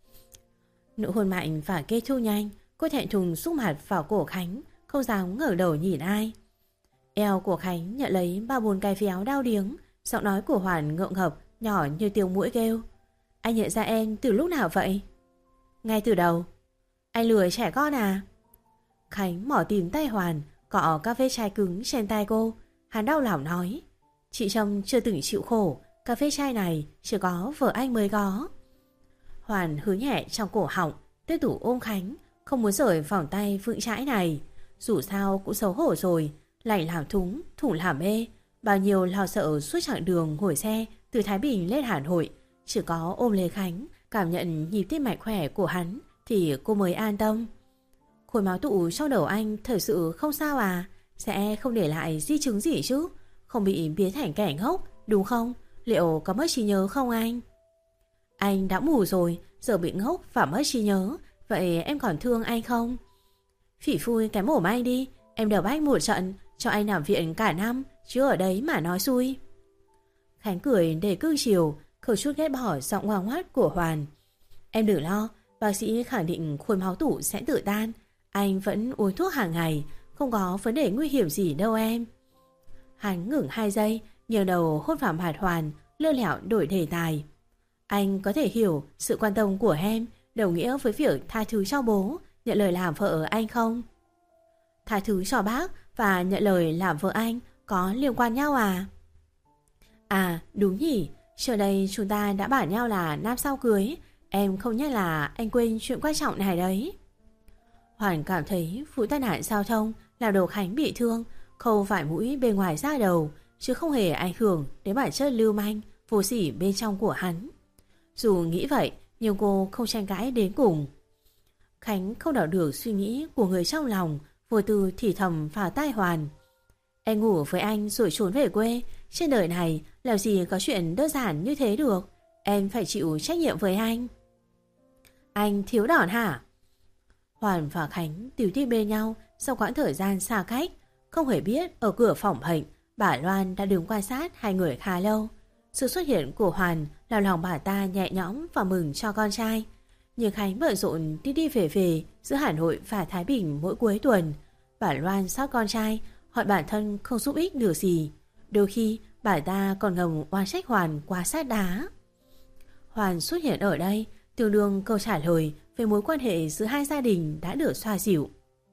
Speaker 1: Nụ hôn mạnh và kết thúc nhanh, cô thẹn thùng xúc mặt vào cổ Khánh, không dám ngẩng đầu nhìn ai. Eo của Khánh nhận lấy ba bốn cái véo đau điếng, giọng nói của Hoàn ngượng ngập, nhỏ như tiếng muỗi kêu. Anh nhận ra em từ lúc nào vậy? Ngay từ đầu. Anh lừa trẻ con à? Khánh mỏ tìm tay Hoàn, cọ cà phê chai cứng trên tay cô. Hắn đau lòng nói, chị Trâm chưa từng chịu khổ, cà phê chai này chỉ có vợ anh mới có. Hoàn hứ nhẹ trong cổ họng, tiếp tục ôm Khánh, không muốn rời vòng tay vững chãi này. Dù sao cũng xấu hổ rồi, lạnh làm thúng, thủ làm mê. Bao nhiêu lo sợ suốt chặng đường ngồi xe từ Thái Bình lên Hà Nội, chỉ có ôm lấy Khánh, cảm nhận nhịp tim mạnh khỏe của hắn thì cô mới an tâm. Khối máu tụ trong đầu anh thật sự không sao à? Sẽ không để lại di chứng gì chứ? Không bị biến thành kẻ ngốc, đúng không? Liệu có mất trí nhớ không anh? Anh đã mù rồi, giờ bị ngốc và mất trí nhớ, vậy em còn thương anh không? Phỉ phui cái mồm anh đi, em đập anh một trận, cho anh nằm viện cả năm, chứ ở đấy mà nói xui. Khánh cười để cương chiều, khẩu chút ghét bỏ giọng ngoan ngoắt của Hoàn. Em đừng lo, bác sĩ khẳng định khối máu tụ sẽ tự tan. Anh vẫn uống thuốc hàng ngày, không có vấn đề nguy hiểm gì đâu em. Hắn ngừng hai giây, nhờ đầu hốt vào mặt Hoàn, lơ lẹo đổi đề tài. Anh có thể hiểu sự quan tâm của em đồng nghĩa với việc tha thứ cho bố, nhận lời làm vợ anh không? Tha thứ cho bác và nhận lời làm vợ anh có liên quan nhau à? À đúng nhỉ, trước đây chúng ta đã bảo nhau là năm sau cưới. Em không nhắc là anh quên chuyện quan trọng này đấy. Hoàn cảm thấy vụ tai nạn giao thông làm đầu Khánh bị thương, khâu vải mũi bên ngoài da đầu, chứ không hề ảnh hưởng đến bản chất lưu manh, vô sỉ bên trong của hắn. Dù nghĩ vậy, nhưng cô không tranh cãi đến cùng. Khánh không đảo được suy nghĩ của người trong lòng, vô tư thì thầm vào tai Hoàn. Em ngủ với anh rồi trốn về quê, trên đời này làm gì có chuyện đơn giản như thế được. Em phải chịu trách nhiệm với anh. Anh thiếu đòn hả? Hoàn và Khánh tíu tít bên nhau sau quãng thời gian xa cách. Không hề biết ở cửa phòng bệnh, bà Loan đã đứng quan sát hai người khá lâu. Sự xuất hiện của Hoàn làm lòng bà ta nhẹ nhõm và mừng cho con trai. Nhưng Khánh bận rộn đi đi về về giữa Hà Nội và Thái Bình mỗi cuối tuần. Bà Loan sót con trai, hỏi bản thân không giúp ích được gì. Đôi khi bà ta còn ngầm oan trách Hoàn quá sát đá. Hoàn xuất hiện ở đây tương đương câu trả lời về mối quan hệ giữa hai gia đình đã được xoa dịu.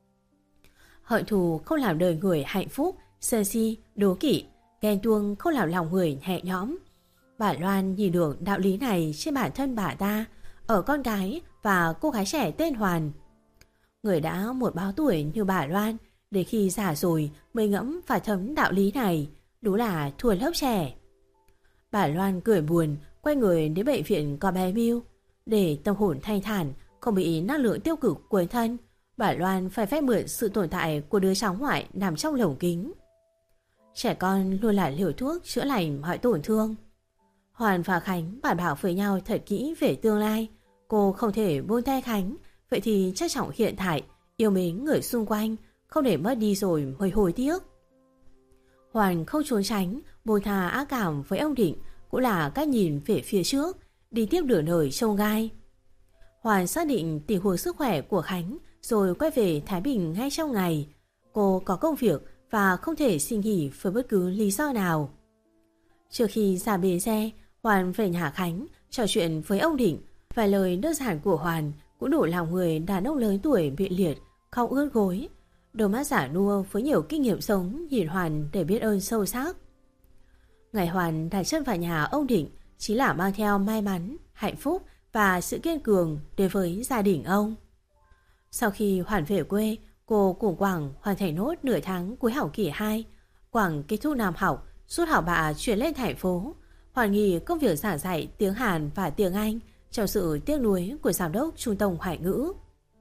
Speaker 1: Hận thù không làm đời người hạnh phúc, sân si, đố kỵ, ghen tuông không làm lòng người nhẹ nhõm. Bà Loan nhìn được đạo lý này trên bản thân bà ta, ở con gái và cô gái trẻ tên Hoàn. Người đã một bao tuổi như bà Loan, để khi già rồi mới ngẫm và thấm đạo lý này, đúng là thua lớp trẻ. Bà Loan cười buồn, quay người đến bệnh viện có bé Miu. Để tâm hồn thanh thản, không bị năng lượng tiêu cực cuốn thân, bà Loan phải phép mượn sự tồn tại của đứa cháu ngoại nằm trong lồng kính. Trẻ con luôn là liều thuốc chữa lành mọi tổn thương. Hoàn và Khánh bàn bảo với nhau thật kỹ về tương lai. Cô không thể buông tay Khánh, vậy thì trân trọng hiện tại, yêu mến người xung quanh, không để mất đi rồi mới hối tiếc. Hoàn không trốn tránh, buông tha ác cảm với ông Định cũng là cách nhìn về phía trước, đi tiếp đường đời chông gai. Hoàn xác định tình huống sức khỏe của Khánh rồi quay về Thái Bình ngay trong ngày. Cô có công việc và không thể xin nghỉ với bất cứ lý do nào. Trước khi ra bến xe, Hoàn về nhà Khánh trò chuyện với ông Định. Vài lời đơn giản của Hoàn cũng đủ lòng người đàn ông lớn tuổi bị liệt khóc ướt gối. Đôi mắt giả nua với nhiều kinh nghiệm sống nhìn Hoàn để biết ơn sâu sắc. Ngày Hoàn đặt chân vào nhà ông Định chỉ là mang theo may mắn, hạnh phúc và sự kiên cường đến với gia đình ông. Sau khi Hoàn về quê, cô cùng Quảng hoàn thành nốt nửa tháng cuối học kỳ hai. Quảng kết thúc năm học, rút học bạ chuyển lên thành phố. Hoàn nghỉ công việc giảng dạy tiếng Hàn và tiếng Anh trong sự tiếc nuối của giám đốc trung tâm ngoại ngữ.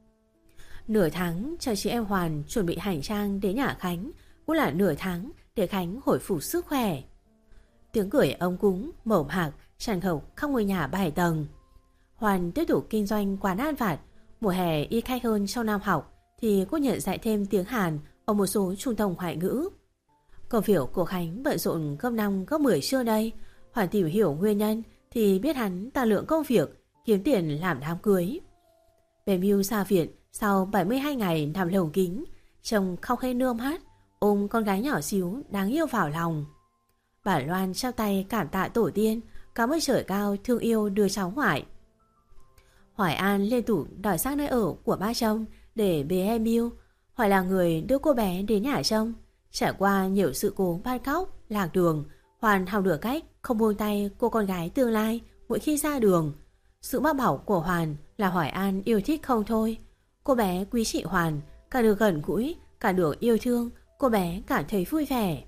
Speaker 1: Nửa tháng cho chị em Hoàn chuẩn bị hành trang đến nhà Khánh, cũng là nửa tháng để Khánh hồi phục sức khỏe. Tiếng cười ấm cúng, mẩu mạc, tràn ngập khắp ngôi nhà bảy tầng. Hoàn tiếp tục kinh doanh quán ăn vặt. Mùa hè ít khách hơn trong năm học thì cô nhận dạy thêm tiếng Hàn ở một số trung tâm ngoại ngữ. Công việc của Khánh bận rộn gấp năm gấp mười trước đây. Hoàn tìm hiểu nguyên nhân thì biết hắn tăng lượng công việc, kiếm tiền làm đám cưới. Bé Miu ra viện sau bảy mươi hai ngày nằm lồng kính, chồng khóc hết nước mắt, ôm con gái nhỏ xíu đáng yêu vào lòng. Bà Loan trao tay cảm tạ tổ tiên, cảm ơn trời cao thương yêu đứa cháu ngoại. Hoài An liên tục đòi sang nơi ở của ba chồng để bế em Miu. Hoài là người đưa cô bé đến nhà trông. Trải qua nhiều sự cố bắt cóc, lạc đường, Hoàn học được cách không buông tay cô con gái tương lai mỗi khi ra đường. Sự bao bọc của Hoàn là Hoài An yêu thích không thôi. Cô bé quý chị Hoàn, càng được gần gũi, càng được yêu thương, cô bé cảm thấy vui vẻ.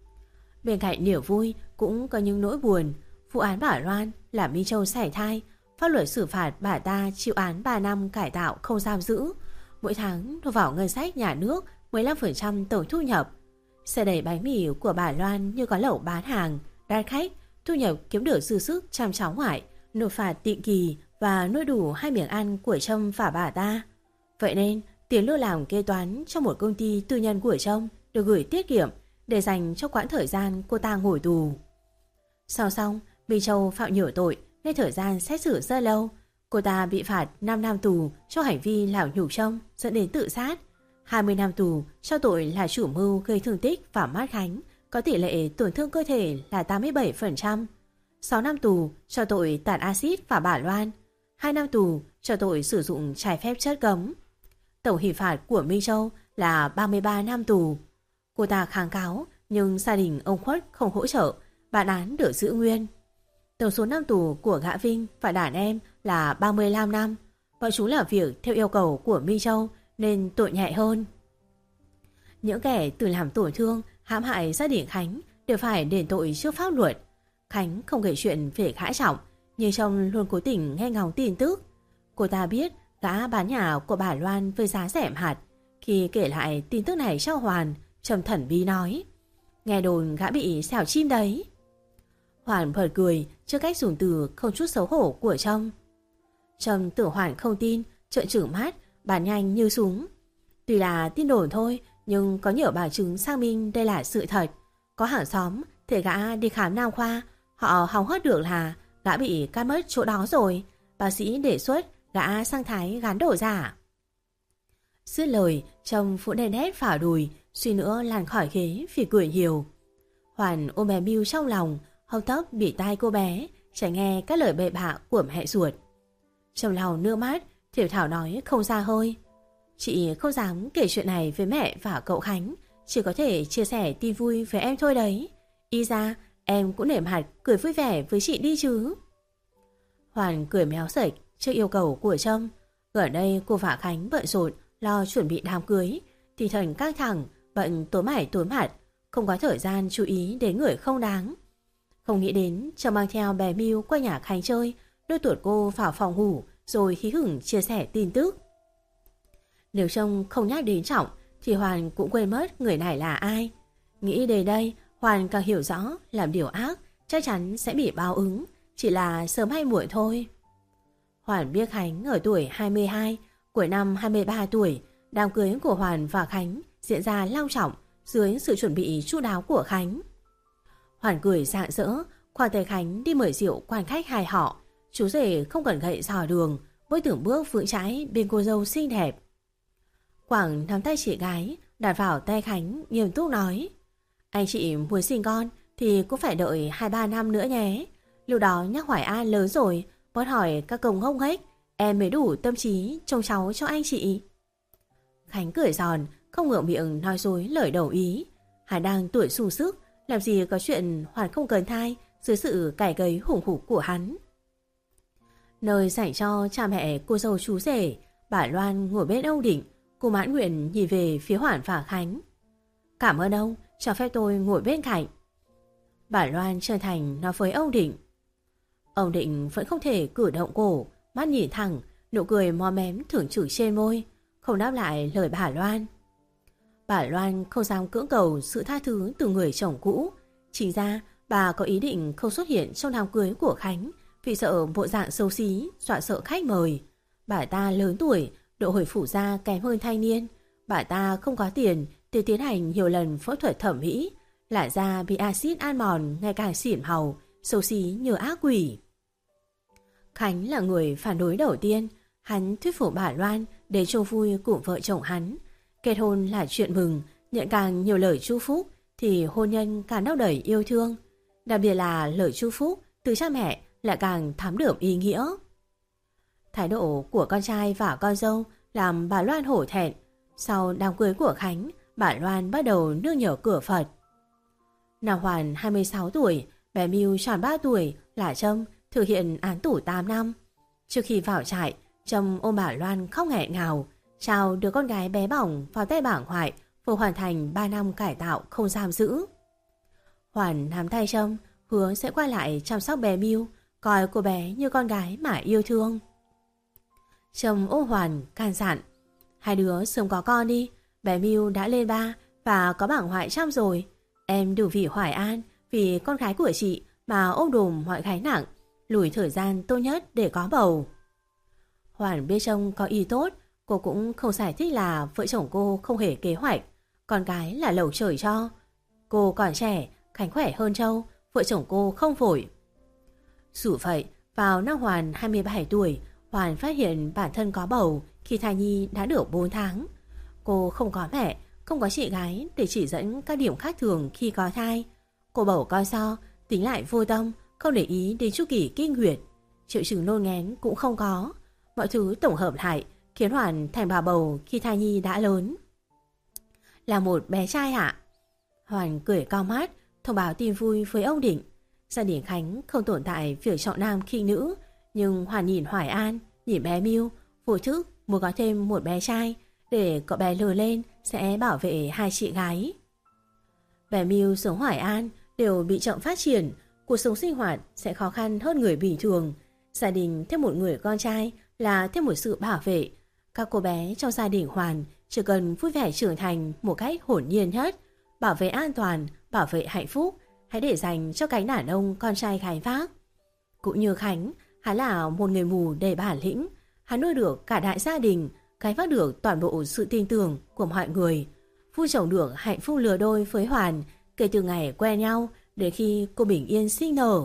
Speaker 1: Bên cạnh niềm vui cũng có những nỗi buồn. Vụ án bà Loan là Minh Châu sảy thai, pháp luật xử phạt bà ta chịu án ba năm cải tạo không giam giữ, mỗi tháng nộp vào ngân sách nhà nước mười lăm phần trăm tổng thu nhập. Xe đẩy bánh mì của bà Loan như có lẩu bán hàng, đắt khách, thu nhập kiếm được dư sức chăm cháu ngoại, nộp phạt định kỳ và nuôi đủ hai miệng ăn của Trâm và bà ta. Vậy nên tiền lương làm kế toán trong một công ty tư nhân của Trâm được gửi tiết kiệm để dành cho quãng thời gian cô ta ngồi tù. Sau xong, Minh Châu phạm nhiều tội nên thời gian xét xử rất lâu. Cô ta bị phạt năm năm tù cho hành vi làm nhục Trâm dẫn đến tự sát, hai mươi năm tù cho tội là chủ mưu gây thương tích và Mát Khánh có tỷ lệ tổn thương cơ thể là tám mươi bảy phần trăm, sáu năm tù cho tội tạt axit và bà Loan, hai năm tù cho tội sử dụng trái phép chất cấm. Tổng hình phạt của Minh Châu là ba mươi ba năm tù. Cô ta kháng cáo nhưng gia đình ông Khuất không hỗ trợ, bản án được giữ nguyên. Tổng số năm tù của gã Vinh và đàn em là ba mươi lăm năm. Bọn chúng làm việc theo yêu cầu của Minh Châu nên tội nhẹ hơn. Những kẻ tự làm tổn thương, hãm hại gia đình Khánh đều phải đền tội trước pháp luật. Khánh không kể chuyện về gã Trọng, nhưng Trâm luôn cố tình nghe ngóng tin tức. Cô ta biết gã bán nhà của bà Loan với giá rẻ hạt. Khi kể lại tin tức này cho Hoàn, Trâm thần bí nói: nghe đồn gã bị xẻo chim đấy. Hoàn bật cười trước cách dùng từ không chút xấu hổ của Trâm. Trâm tưởng Hoàn không tin, trợn trừng mắt, bàn nhanh như súng. Tuy là tin đồn thôi, nhưng có nhiều bằng chứng xác minh đây là sự thật. Có hàng xóm thể gã đi khám nam khoa, họ hóng hớt được là gã bị cắt mất chỗ đó rồi. Bác sĩ đề xuất gã sang Thái gán đổ giả. Dứt lời, Trâm phụ đèn hét vào đùi, suy nữa lăn khỏi ghế vì cười nhiều. Hoàn ôm bé Miu trong lòng, hông tóc bị tai cô bé, tránh nghe các lời bậy bạ của mẹ ruột. Trong lòng nước mắt, Thiểu Thảo nói không ra hơi: chị không dám kể chuyện này với mẹ và cậu Khánh, chỉ có thể chia sẻ tin vui với em thôi đấy. Y ra em cũng nể mặt cười vui vẻ với chị đi chứ. Hoàn cười méo sạch trước yêu cầu của Trâm. Gần đây cô và Khánh bận rộn lo chuẩn bị đám cưới, tinh thần căng thẳng, bận tối mải tối mặt, không có thời gian chú ý đến người không đáng. Không nghĩ đến Trâm mang theo bé Miu qua nhà Khánh chơi, đưa tuột cô vào phòng ngủ rồi hí hửng chia sẻ tin tức. Nếu Trâm không nhắc đến Trọng thì Hoàn cũng quên mất người này là ai. Nghĩ đến đây, Hoàn càng hiểu rõ làm điều ác chắc chắn sẽ bị báo ứng, chỉ là sớm hay muộn thôi. Hoàn biết Khánh ở tuổi hai mươi hai, cuối năm hai mươi ba tuổi, đám cưới của Hoàn và Khánh diễn ra long trọng dưới sự chuẩn bị chu đáo của Khánh. Hoàn cười rạng rỡ, khoan tay Khánh đi mời rượu quan khách hai họ. Chú rể không cần gậy dò đường, bước từng bước vững chãi bên cô dâu xinh đẹp. Quảng nắm tay chị gái, đặt vào tay Khánh nghiêm túc nói: anh chị muốn sinh con thì cũng phải đợi hai ba năm nữa nhé. Lúc đó nhắc Hoài An lớn rồi, bớt hỏi các công ngốc nghếch, em mới đủ tâm trí trông cháu cho anh chị. Khánh cười giòn, không ngượng miệng nói dối lời đầu ý. Hắn đang tuổi sung sức, làm gì có chuyện Hoàn không cần thai dưới sự cày cấy hùng hục của hắn. Nơi dành cho cha mẹ cô dâu chú rể, bà Loan ngồi bên ông Định. Cô mãn nguyện nhìn về phía Hoàn và Khánh: cảm ơn ông, cho phép tôi ngồi bên cạnh. Bà Loan chân thành nói với ông Định. Ông Định vẫn không thể cử động cổ, mắt nhìn thẳng, nụ cười mò mém thưởng trực trên môi, không đáp lại lời bà Loan. Bà Loan không dám cưỡng cầu sự tha thứ từ người chồng cũ. Chính ra bà có ý định không xuất hiện trong đám cưới của Khánh vì sợ bộ dạng xấu xí, dọa sợ khách mời. Bà ta lớn tuổi, độ hồi phủ da kém hơn thanh niên. Bà ta không có tiền để tiến hành nhiều lần phẫu thuật thẩm mỹ, làn da bị axit ăn mòn ngày càng xỉn hàu, xấu xí như ác quỷ. Khánh là người phản đối đầu tiên. Hắn thuyết phục bà Loan để chung vui cùng vợ chồng hắn. Kết hôn là chuyện mừng, nhận càng nhiều lời chúc phúc thì hôn nhân càng đong đầy yêu thương. Đặc biệt là lời chúc phúc từ cha mẹ lại càng thắm đượm ý nghĩa. Thái độ của con trai và con dâu làm bà Loan hổ thẹn. Sau đám cưới của Khánh, bà Loan bắt đầu nương nhờ cửa Phật. Nào Hoàn hai mươi sáu tuổi, bé Miu tròn ba tuổi là Trâm thực hiện án tù tám năm. Trước khi vào trại, Trâm ôm bà Loan khóc nghẹn ngào, trao đứa con gái bé bỏng vào tay bà ngoại, vừa hoàn thành ba năm cải tạo không giam giữ. Hoàn nắm tay Trâm, hứa sẽ quay lại chăm sóc bé Miu, coi cô bé như con gái mà yêu thương. Trâm ôm Hoàn can dặn, hai đứa sớm có con đi, bé Miu đã lên ba và có bà ngoại chăm rồi. Em đừng vì Hoài An, vì con gái của chị mà ôm đùm mọi gánh nặng, lùi thời gian tốt nhất để có bầu. Hoàn biết Trâm có ý tốt, cô cũng không giải thích là vợ chồng cô không hề kế hoạch, con gái là lẩu trời cho. Cô còn trẻ, Khánh khỏe hơn Châu, vợ chồng cô không vội. Dù vậy, vào năm Hoàn hai mươi bảy tuổi, Hoàn phát hiện bản thân có bầu khi thai nhi đã được bốn tháng. Cô không có mẹ, không có chị gái để chỉ dẫn các điểm khác thường khi có thai. Cô bầu con so, tính lại vô tâm, không để ý đến chu kỳ kinh nguyệt. Triệu chứng nôn ngén cũng không có. Mọi thứ tổng hợp lại khiến Hoàn thành bà bầu khi thai nhi đã lớn. Là một bé trai ạ. Hoàn cười cao mắt, thông báo tin vui với ông Định. Gia đình Khánh không tồn tại việc trọng nam khinh nữ, nhưng Hoàn nhìn Hoài An, nhìn bé Miu, vô thức muốn có thêm một bé trai để cậu bé lớn lên sẽ bảo vệ hai chị gái. Bé Miu sống Hoài An đều bị chậm phát triển, cuộc sống sinh hoạt sẽ khó khăn hơn người bình thường. Gia đình thêm một người con trai là thêm một sự bảo vệ. Các cô bé trong gia đình Hoàn chỉ cần vui vẻ trưởng thành một cách hồn nhiên nhất, bảo vệ an toàn, bảo vệ hạnh phúc, hãy để dành cho cánh đàn ông con trai gánh vác. Cũng như Khánh, hắn là một người mù đầy bản lĩnh, hắn nuôi được cả đại gia đình, gánh vác được toàn bộ sự tin tưởng của mọi người, vui chồng được hạnh phúc lứa đôi với Hoàn kể từ ngày quen nhau đến khi cô bình yên sinh nở.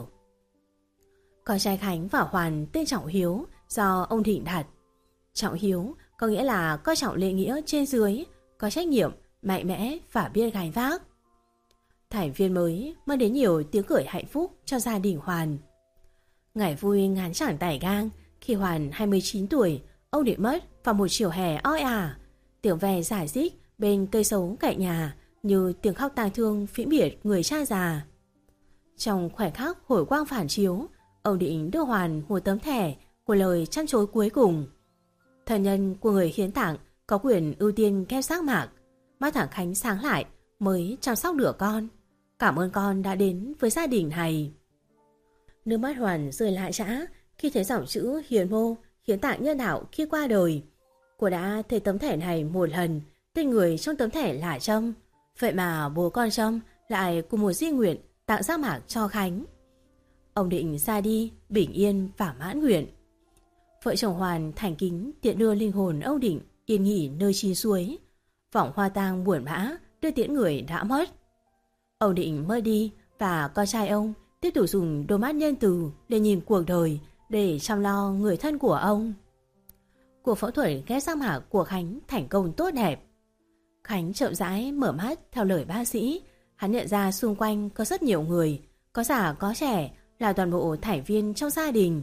Speaker 1: Con trai Khánh và Hoàn tên Trọng Hiếu do ông Định đặt. Trọng Hiếu có nghĩa là coi trọng lễ nghĩa trên dưới, có trách nhiệm, mạnh mẽ và biết gánh vác. Thành viên mới mang đến nhiều tiếng cười hạnh phúc cho gia đình Hoàn. Ngày vui ngắn chẳng tải gang, khi Hoàn hai mươi chín tuổi, ông Định mất vào một chiều hè oi ả. Tiếng ve rải rích bên cây sấu cạnh nhà như tiếng khóc tang thương vĩnh biệt người cha già. Trong khoảnh khắc hồi quang phản chiếu, ông Định đưa Hoàn một tấm thẻ của lời chăn chối cuối cùng. Thân nhân của người hiến tặng có quyền ưu tiên ghép xác mạc. Mắt thằng Khánh sáng lại mới chăm sóc được con. Cảm ơn con đã đến với gia đình này. Nước mắt Hoàn rơi lại rã khi thấy dòng chữ hiến mô hiến tạng nhân đạo khi qua đời. Cô đã thấy tấm thẻ này một lần, tên người trong tấm thẻ là Trâm. Vậy mà bố con Trâm lại cùng một di nguyện tặng giác mạc cho Khánh. Ông Định ra đi bình yên và mãn nguyện. Vợ chồng Hoàn thành kính tiện đưa linh hồn ông Định yên nghỉ nơi chín suối. Vòng hoa tang buồn bã đưa tiễn người đã mất. Ông Định mất đi và con trai ông tiếp tục dùng đôi mắt nhân từ để nhìn cuộc đời để chăm lo người thân của ông. Cuộc phẫu thuật ghép giác mạc của Khánh thành công tốt đẹp. Khánh chậm rãi mở mắt theo lời bác sĩ. Hắn nhận ra xung quanh có rất nhiều người, có già có trẻ, là toàn bộ thành viên trong gia đình.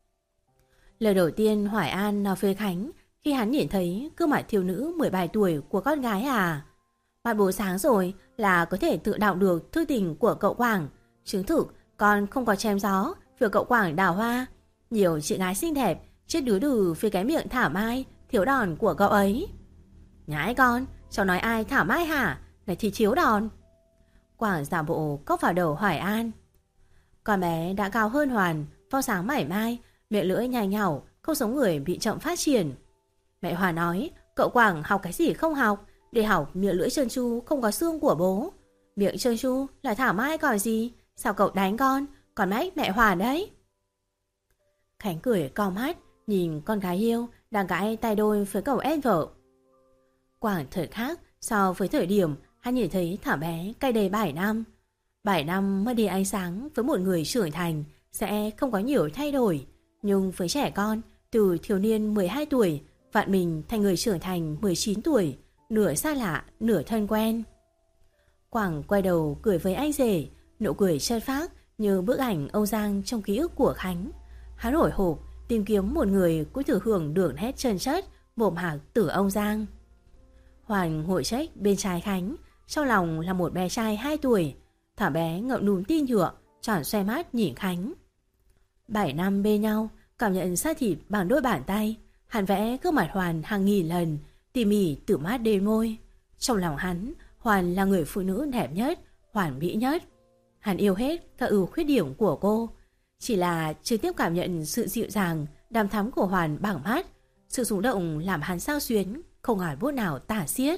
Speaker 1: Lời đầu tiên Hoài An nói với Khánh khi hắn nhìn thấy gương mặt thiếu nữ mười bảy tuổi của con gái à. Mặt bố sáng rồi là có thể tự đọc được thư tình của cậu Quảng. Chứng thực con không có chém gió việc cậu Quảng đào hoa. Nhiều chị gái xinh đẹp chết đứa đừ vì cái miệng thảo mai thiếu đòn của cậu ấy. Nhãi con, cháu nói ai thảo mai hả? Này thì thiếu đòn. Quảng giả bộ cốc vào đầu Hoài An. Con bé đã cao hơn Hoàn, vo sáng mảy mai, miệng lưỡi nhai nhàu, không giống người bị chậm phát triển. Mẹ Hòa nói cậu Quảng học cái gì không học, để học miệng lưỡi trơn tru không có xương của bố. Miệng trơn tru là thảo mai còn gì, sao cậu đánh con, còn mách mẹ Hòa đấy. Khánh cười cau mắt nhìn con gái yêu đang gãi tay đôi với cậu em vợ. Quảng thời khác so với thời điểm hắn nhìn thấy thảo bé cách đây bảy năm. bảy năm mất đi ánh sáng với một người trưởng thành sẽ không có nhiều thay đổi. Nhưng với trẻ con, từ thiếu niên mười hai tuổi vặn mình thành người trưởng thành mười chín tuổi, nửa xa lạ, nửa thân quen. Quảng quay đầu cười với anh rể, nụ cười chất phác như bức ảnh Âu Giang trong ký ức của Khánh. Hắn hồi hộp tìm kiếm một người cũng thừa hưởng đường nét chân chất, mồm hạc từ Âu Giang. Hoàn ngồi trách bên trái Khánh, trong lòng là một bé trai hai tuổi. Thằng bé ngậm núm tin nhựa, tròn xoe mắt nhìn Khánh. Bảy năm bên nhau, cảm nhận xác thịt bằng đôi bàn tay. Hắn vẽ gương mặt Hoàn hàng nghìn lần, tỉ mỉ từ mắt đến môi. Trong lòng hắn, Hoàn là người phụ nữ đẹp nhất, hoàn mỹ nhất. Hắn yêu hết các ưu khuyết điểm của cô. Chỉ là trực tiếp cảm nhận sự dịu dàng, đằm thắm của Hoàn bằng mắt. Sự rung động làm hắn sao xuyến, không ngòi bút nào tả xiết.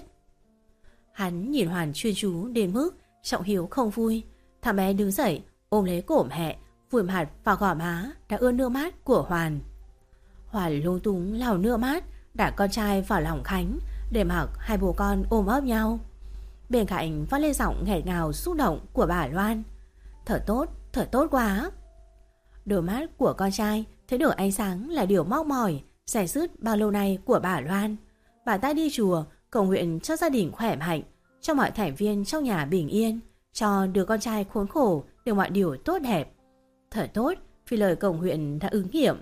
Speaker 1: Hắn nhìn Hoàn chuyên chú đến mức Trọng Hiếu không vui. Thằng bé đứng dậy, ôm lấy cổ mẹ, vùi mặt vào gò má đã ướt nước mắt của Hoàn. Hoàn lung túng lau nước mắt, đặt con trai vào lòng Khánh, để mặc hai bố con ôm ấp nhau. Bên cạnh vang lên giọng nghẹt ngào xúc động của bà Loan. Thật tốt, thật tốt quá. Đôi mắt của con trai thấy được ánh sáng là điều mong mỏi, rải rứt bao lâu nay của bà Loan. Bà ta đi chùa cầu nguyện cho gia đình khỏe mạnh, cho mọi thành viên trong nhà bình yên, cho đứa con trai khốn khổ đều mọi điều tốt đẹp. Thật tốt vì lời cầu nguyện đã ứng nghiệm.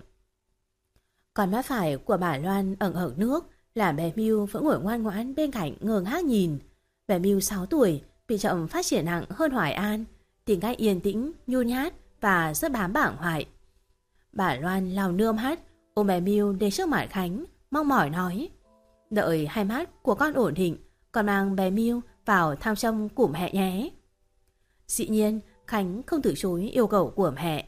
Speaker 1: Còn mắt phải của bà Loan ẩn ẩn nước, là bé Miu vẫn ngồi ngoan ngoãn bên cạnh ngơ ngác nhìn. Bé Miu sáu tuổi, bị chậm phát triển nặng hơn Hoài An, tính cách yên tĩnh, nhu nhát và rất bám bảng Hoài. Bà Loan lau nước mắt, ôm bé Miu đến trước mặt Khánh, mong mỏi nói: đợi hai mắt của con ổn định, con mang bé Miu vào thăm trông của mẹ nhé. Dĩ nhiên Khánh không từ chối yêu cầu của mẹ.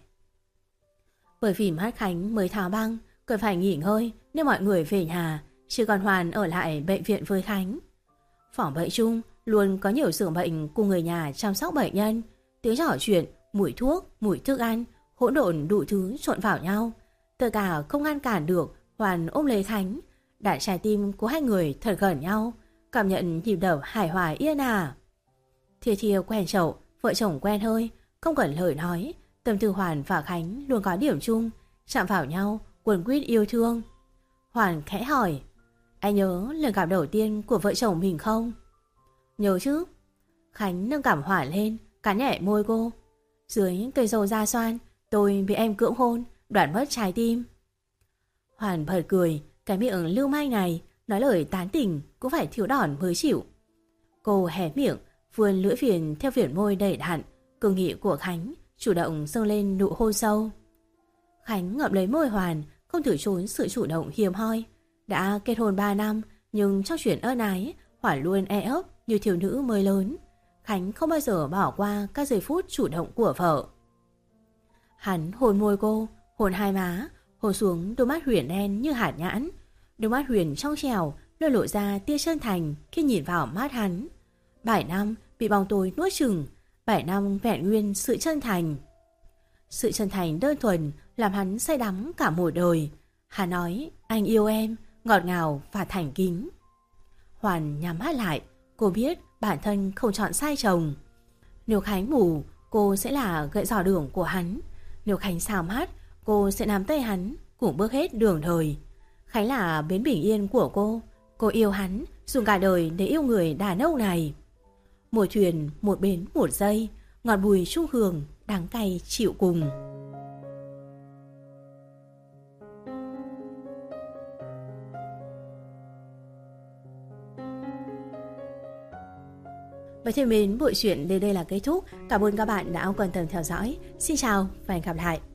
Speaker 1: Bởi vì mắt Khánh mới tháo băng, cần phải nghỉ ngơi nên mọi người về nhà, chỉ còn Hoàn ở lại bệnh viện với Khánh. Phòng bệnh chung luôn có nhiều giường bệnh cùng người nhà chăm sóc bệnh nhân. Tiếng trò chuyện, mùi thuốc, mùi thức ăn, hỗn độn đủ thứ trộn vào nhau. Tất cả không ngăn cản được Hoàn ôm lấy Khánh, đặt trái tim của hai người thật gần nhau, cảm nhận nhịp đập hài hòa yên ả. Thìa thìa quen chậu, vợ chồng quen hơi, không cần lời nói. Tâm tư Hoàn và Khánh luôn có điểm chung, chạm vào nhau, quần quýt yêu thương. Hoàn khẽ hỏi: anh nhớ lần gặp đầu tiên của vợ chồng mình không? Nhớ chứ. Khánh nâng cảm Hoàn lên, cắn nhẹ môi cô. Dưới cây dâu da xoan, tôi bị em cưỡng hôn, đoạt mất trái tim. Hoàn bật cười, cái miệng lưu manh này nói lời tán tỉnh cũng phải thiếu đòn mới chịu. Cô hé miệng, vươn lưỡi viền theo viền môi đầy đặn, cương nghị của Khánh, chủ động dâng lên nụ hôn sâu. Khánh ngậm lấy môi Hoàn, không từ chối sự chủ động hiếm hoi. Đã kết hôn ba năm, nhưng trong chuyện ân ái, Hoàn luôn e ấp như thiếu nữ mới lớn. Khánh không bao giờ bỏ qua các giây phút chủ động của vợ. Hắn hôn môi cô, hôn hai má, hôn xuống đôi mắt huyền đen như hạt nhãn. Đôi mắt huyền trong trèo luôn lộ ra tia chân thành khi nhìn vào mắt hắn. Bảy năm bị bóng tối nuốt chửng, bảy năm vẹn nguyên sự chân thành. Sự chân thành đơn thuần làm hắn say đắm cả một đời. Hắn nói anh yêu em, ngọt ngào và thành kính. Hoàn nhắm mắt lại, cô biết bản thân không chọn sai chồng. Nếu Khánh ngủ, cô sẽ là gậy dò đường của hắn. Nếu Khánh sao mắt, cô sẽ nắm tay hắn cùng bước hết đường đời. Khánh là bến bình yên của cô. Cô yêu hắn, dùng cả đời để yêu người đàn ông này. Một thuyền, một bến, một giây, ngọt bùi trung hương, đắng cay chịu cùng. Và thêm đến bộ truyện đến đây là kết thúc. Cảm ơn các bạn đã quan tâm theo dõi. Xin chào và hẹn gặp lại.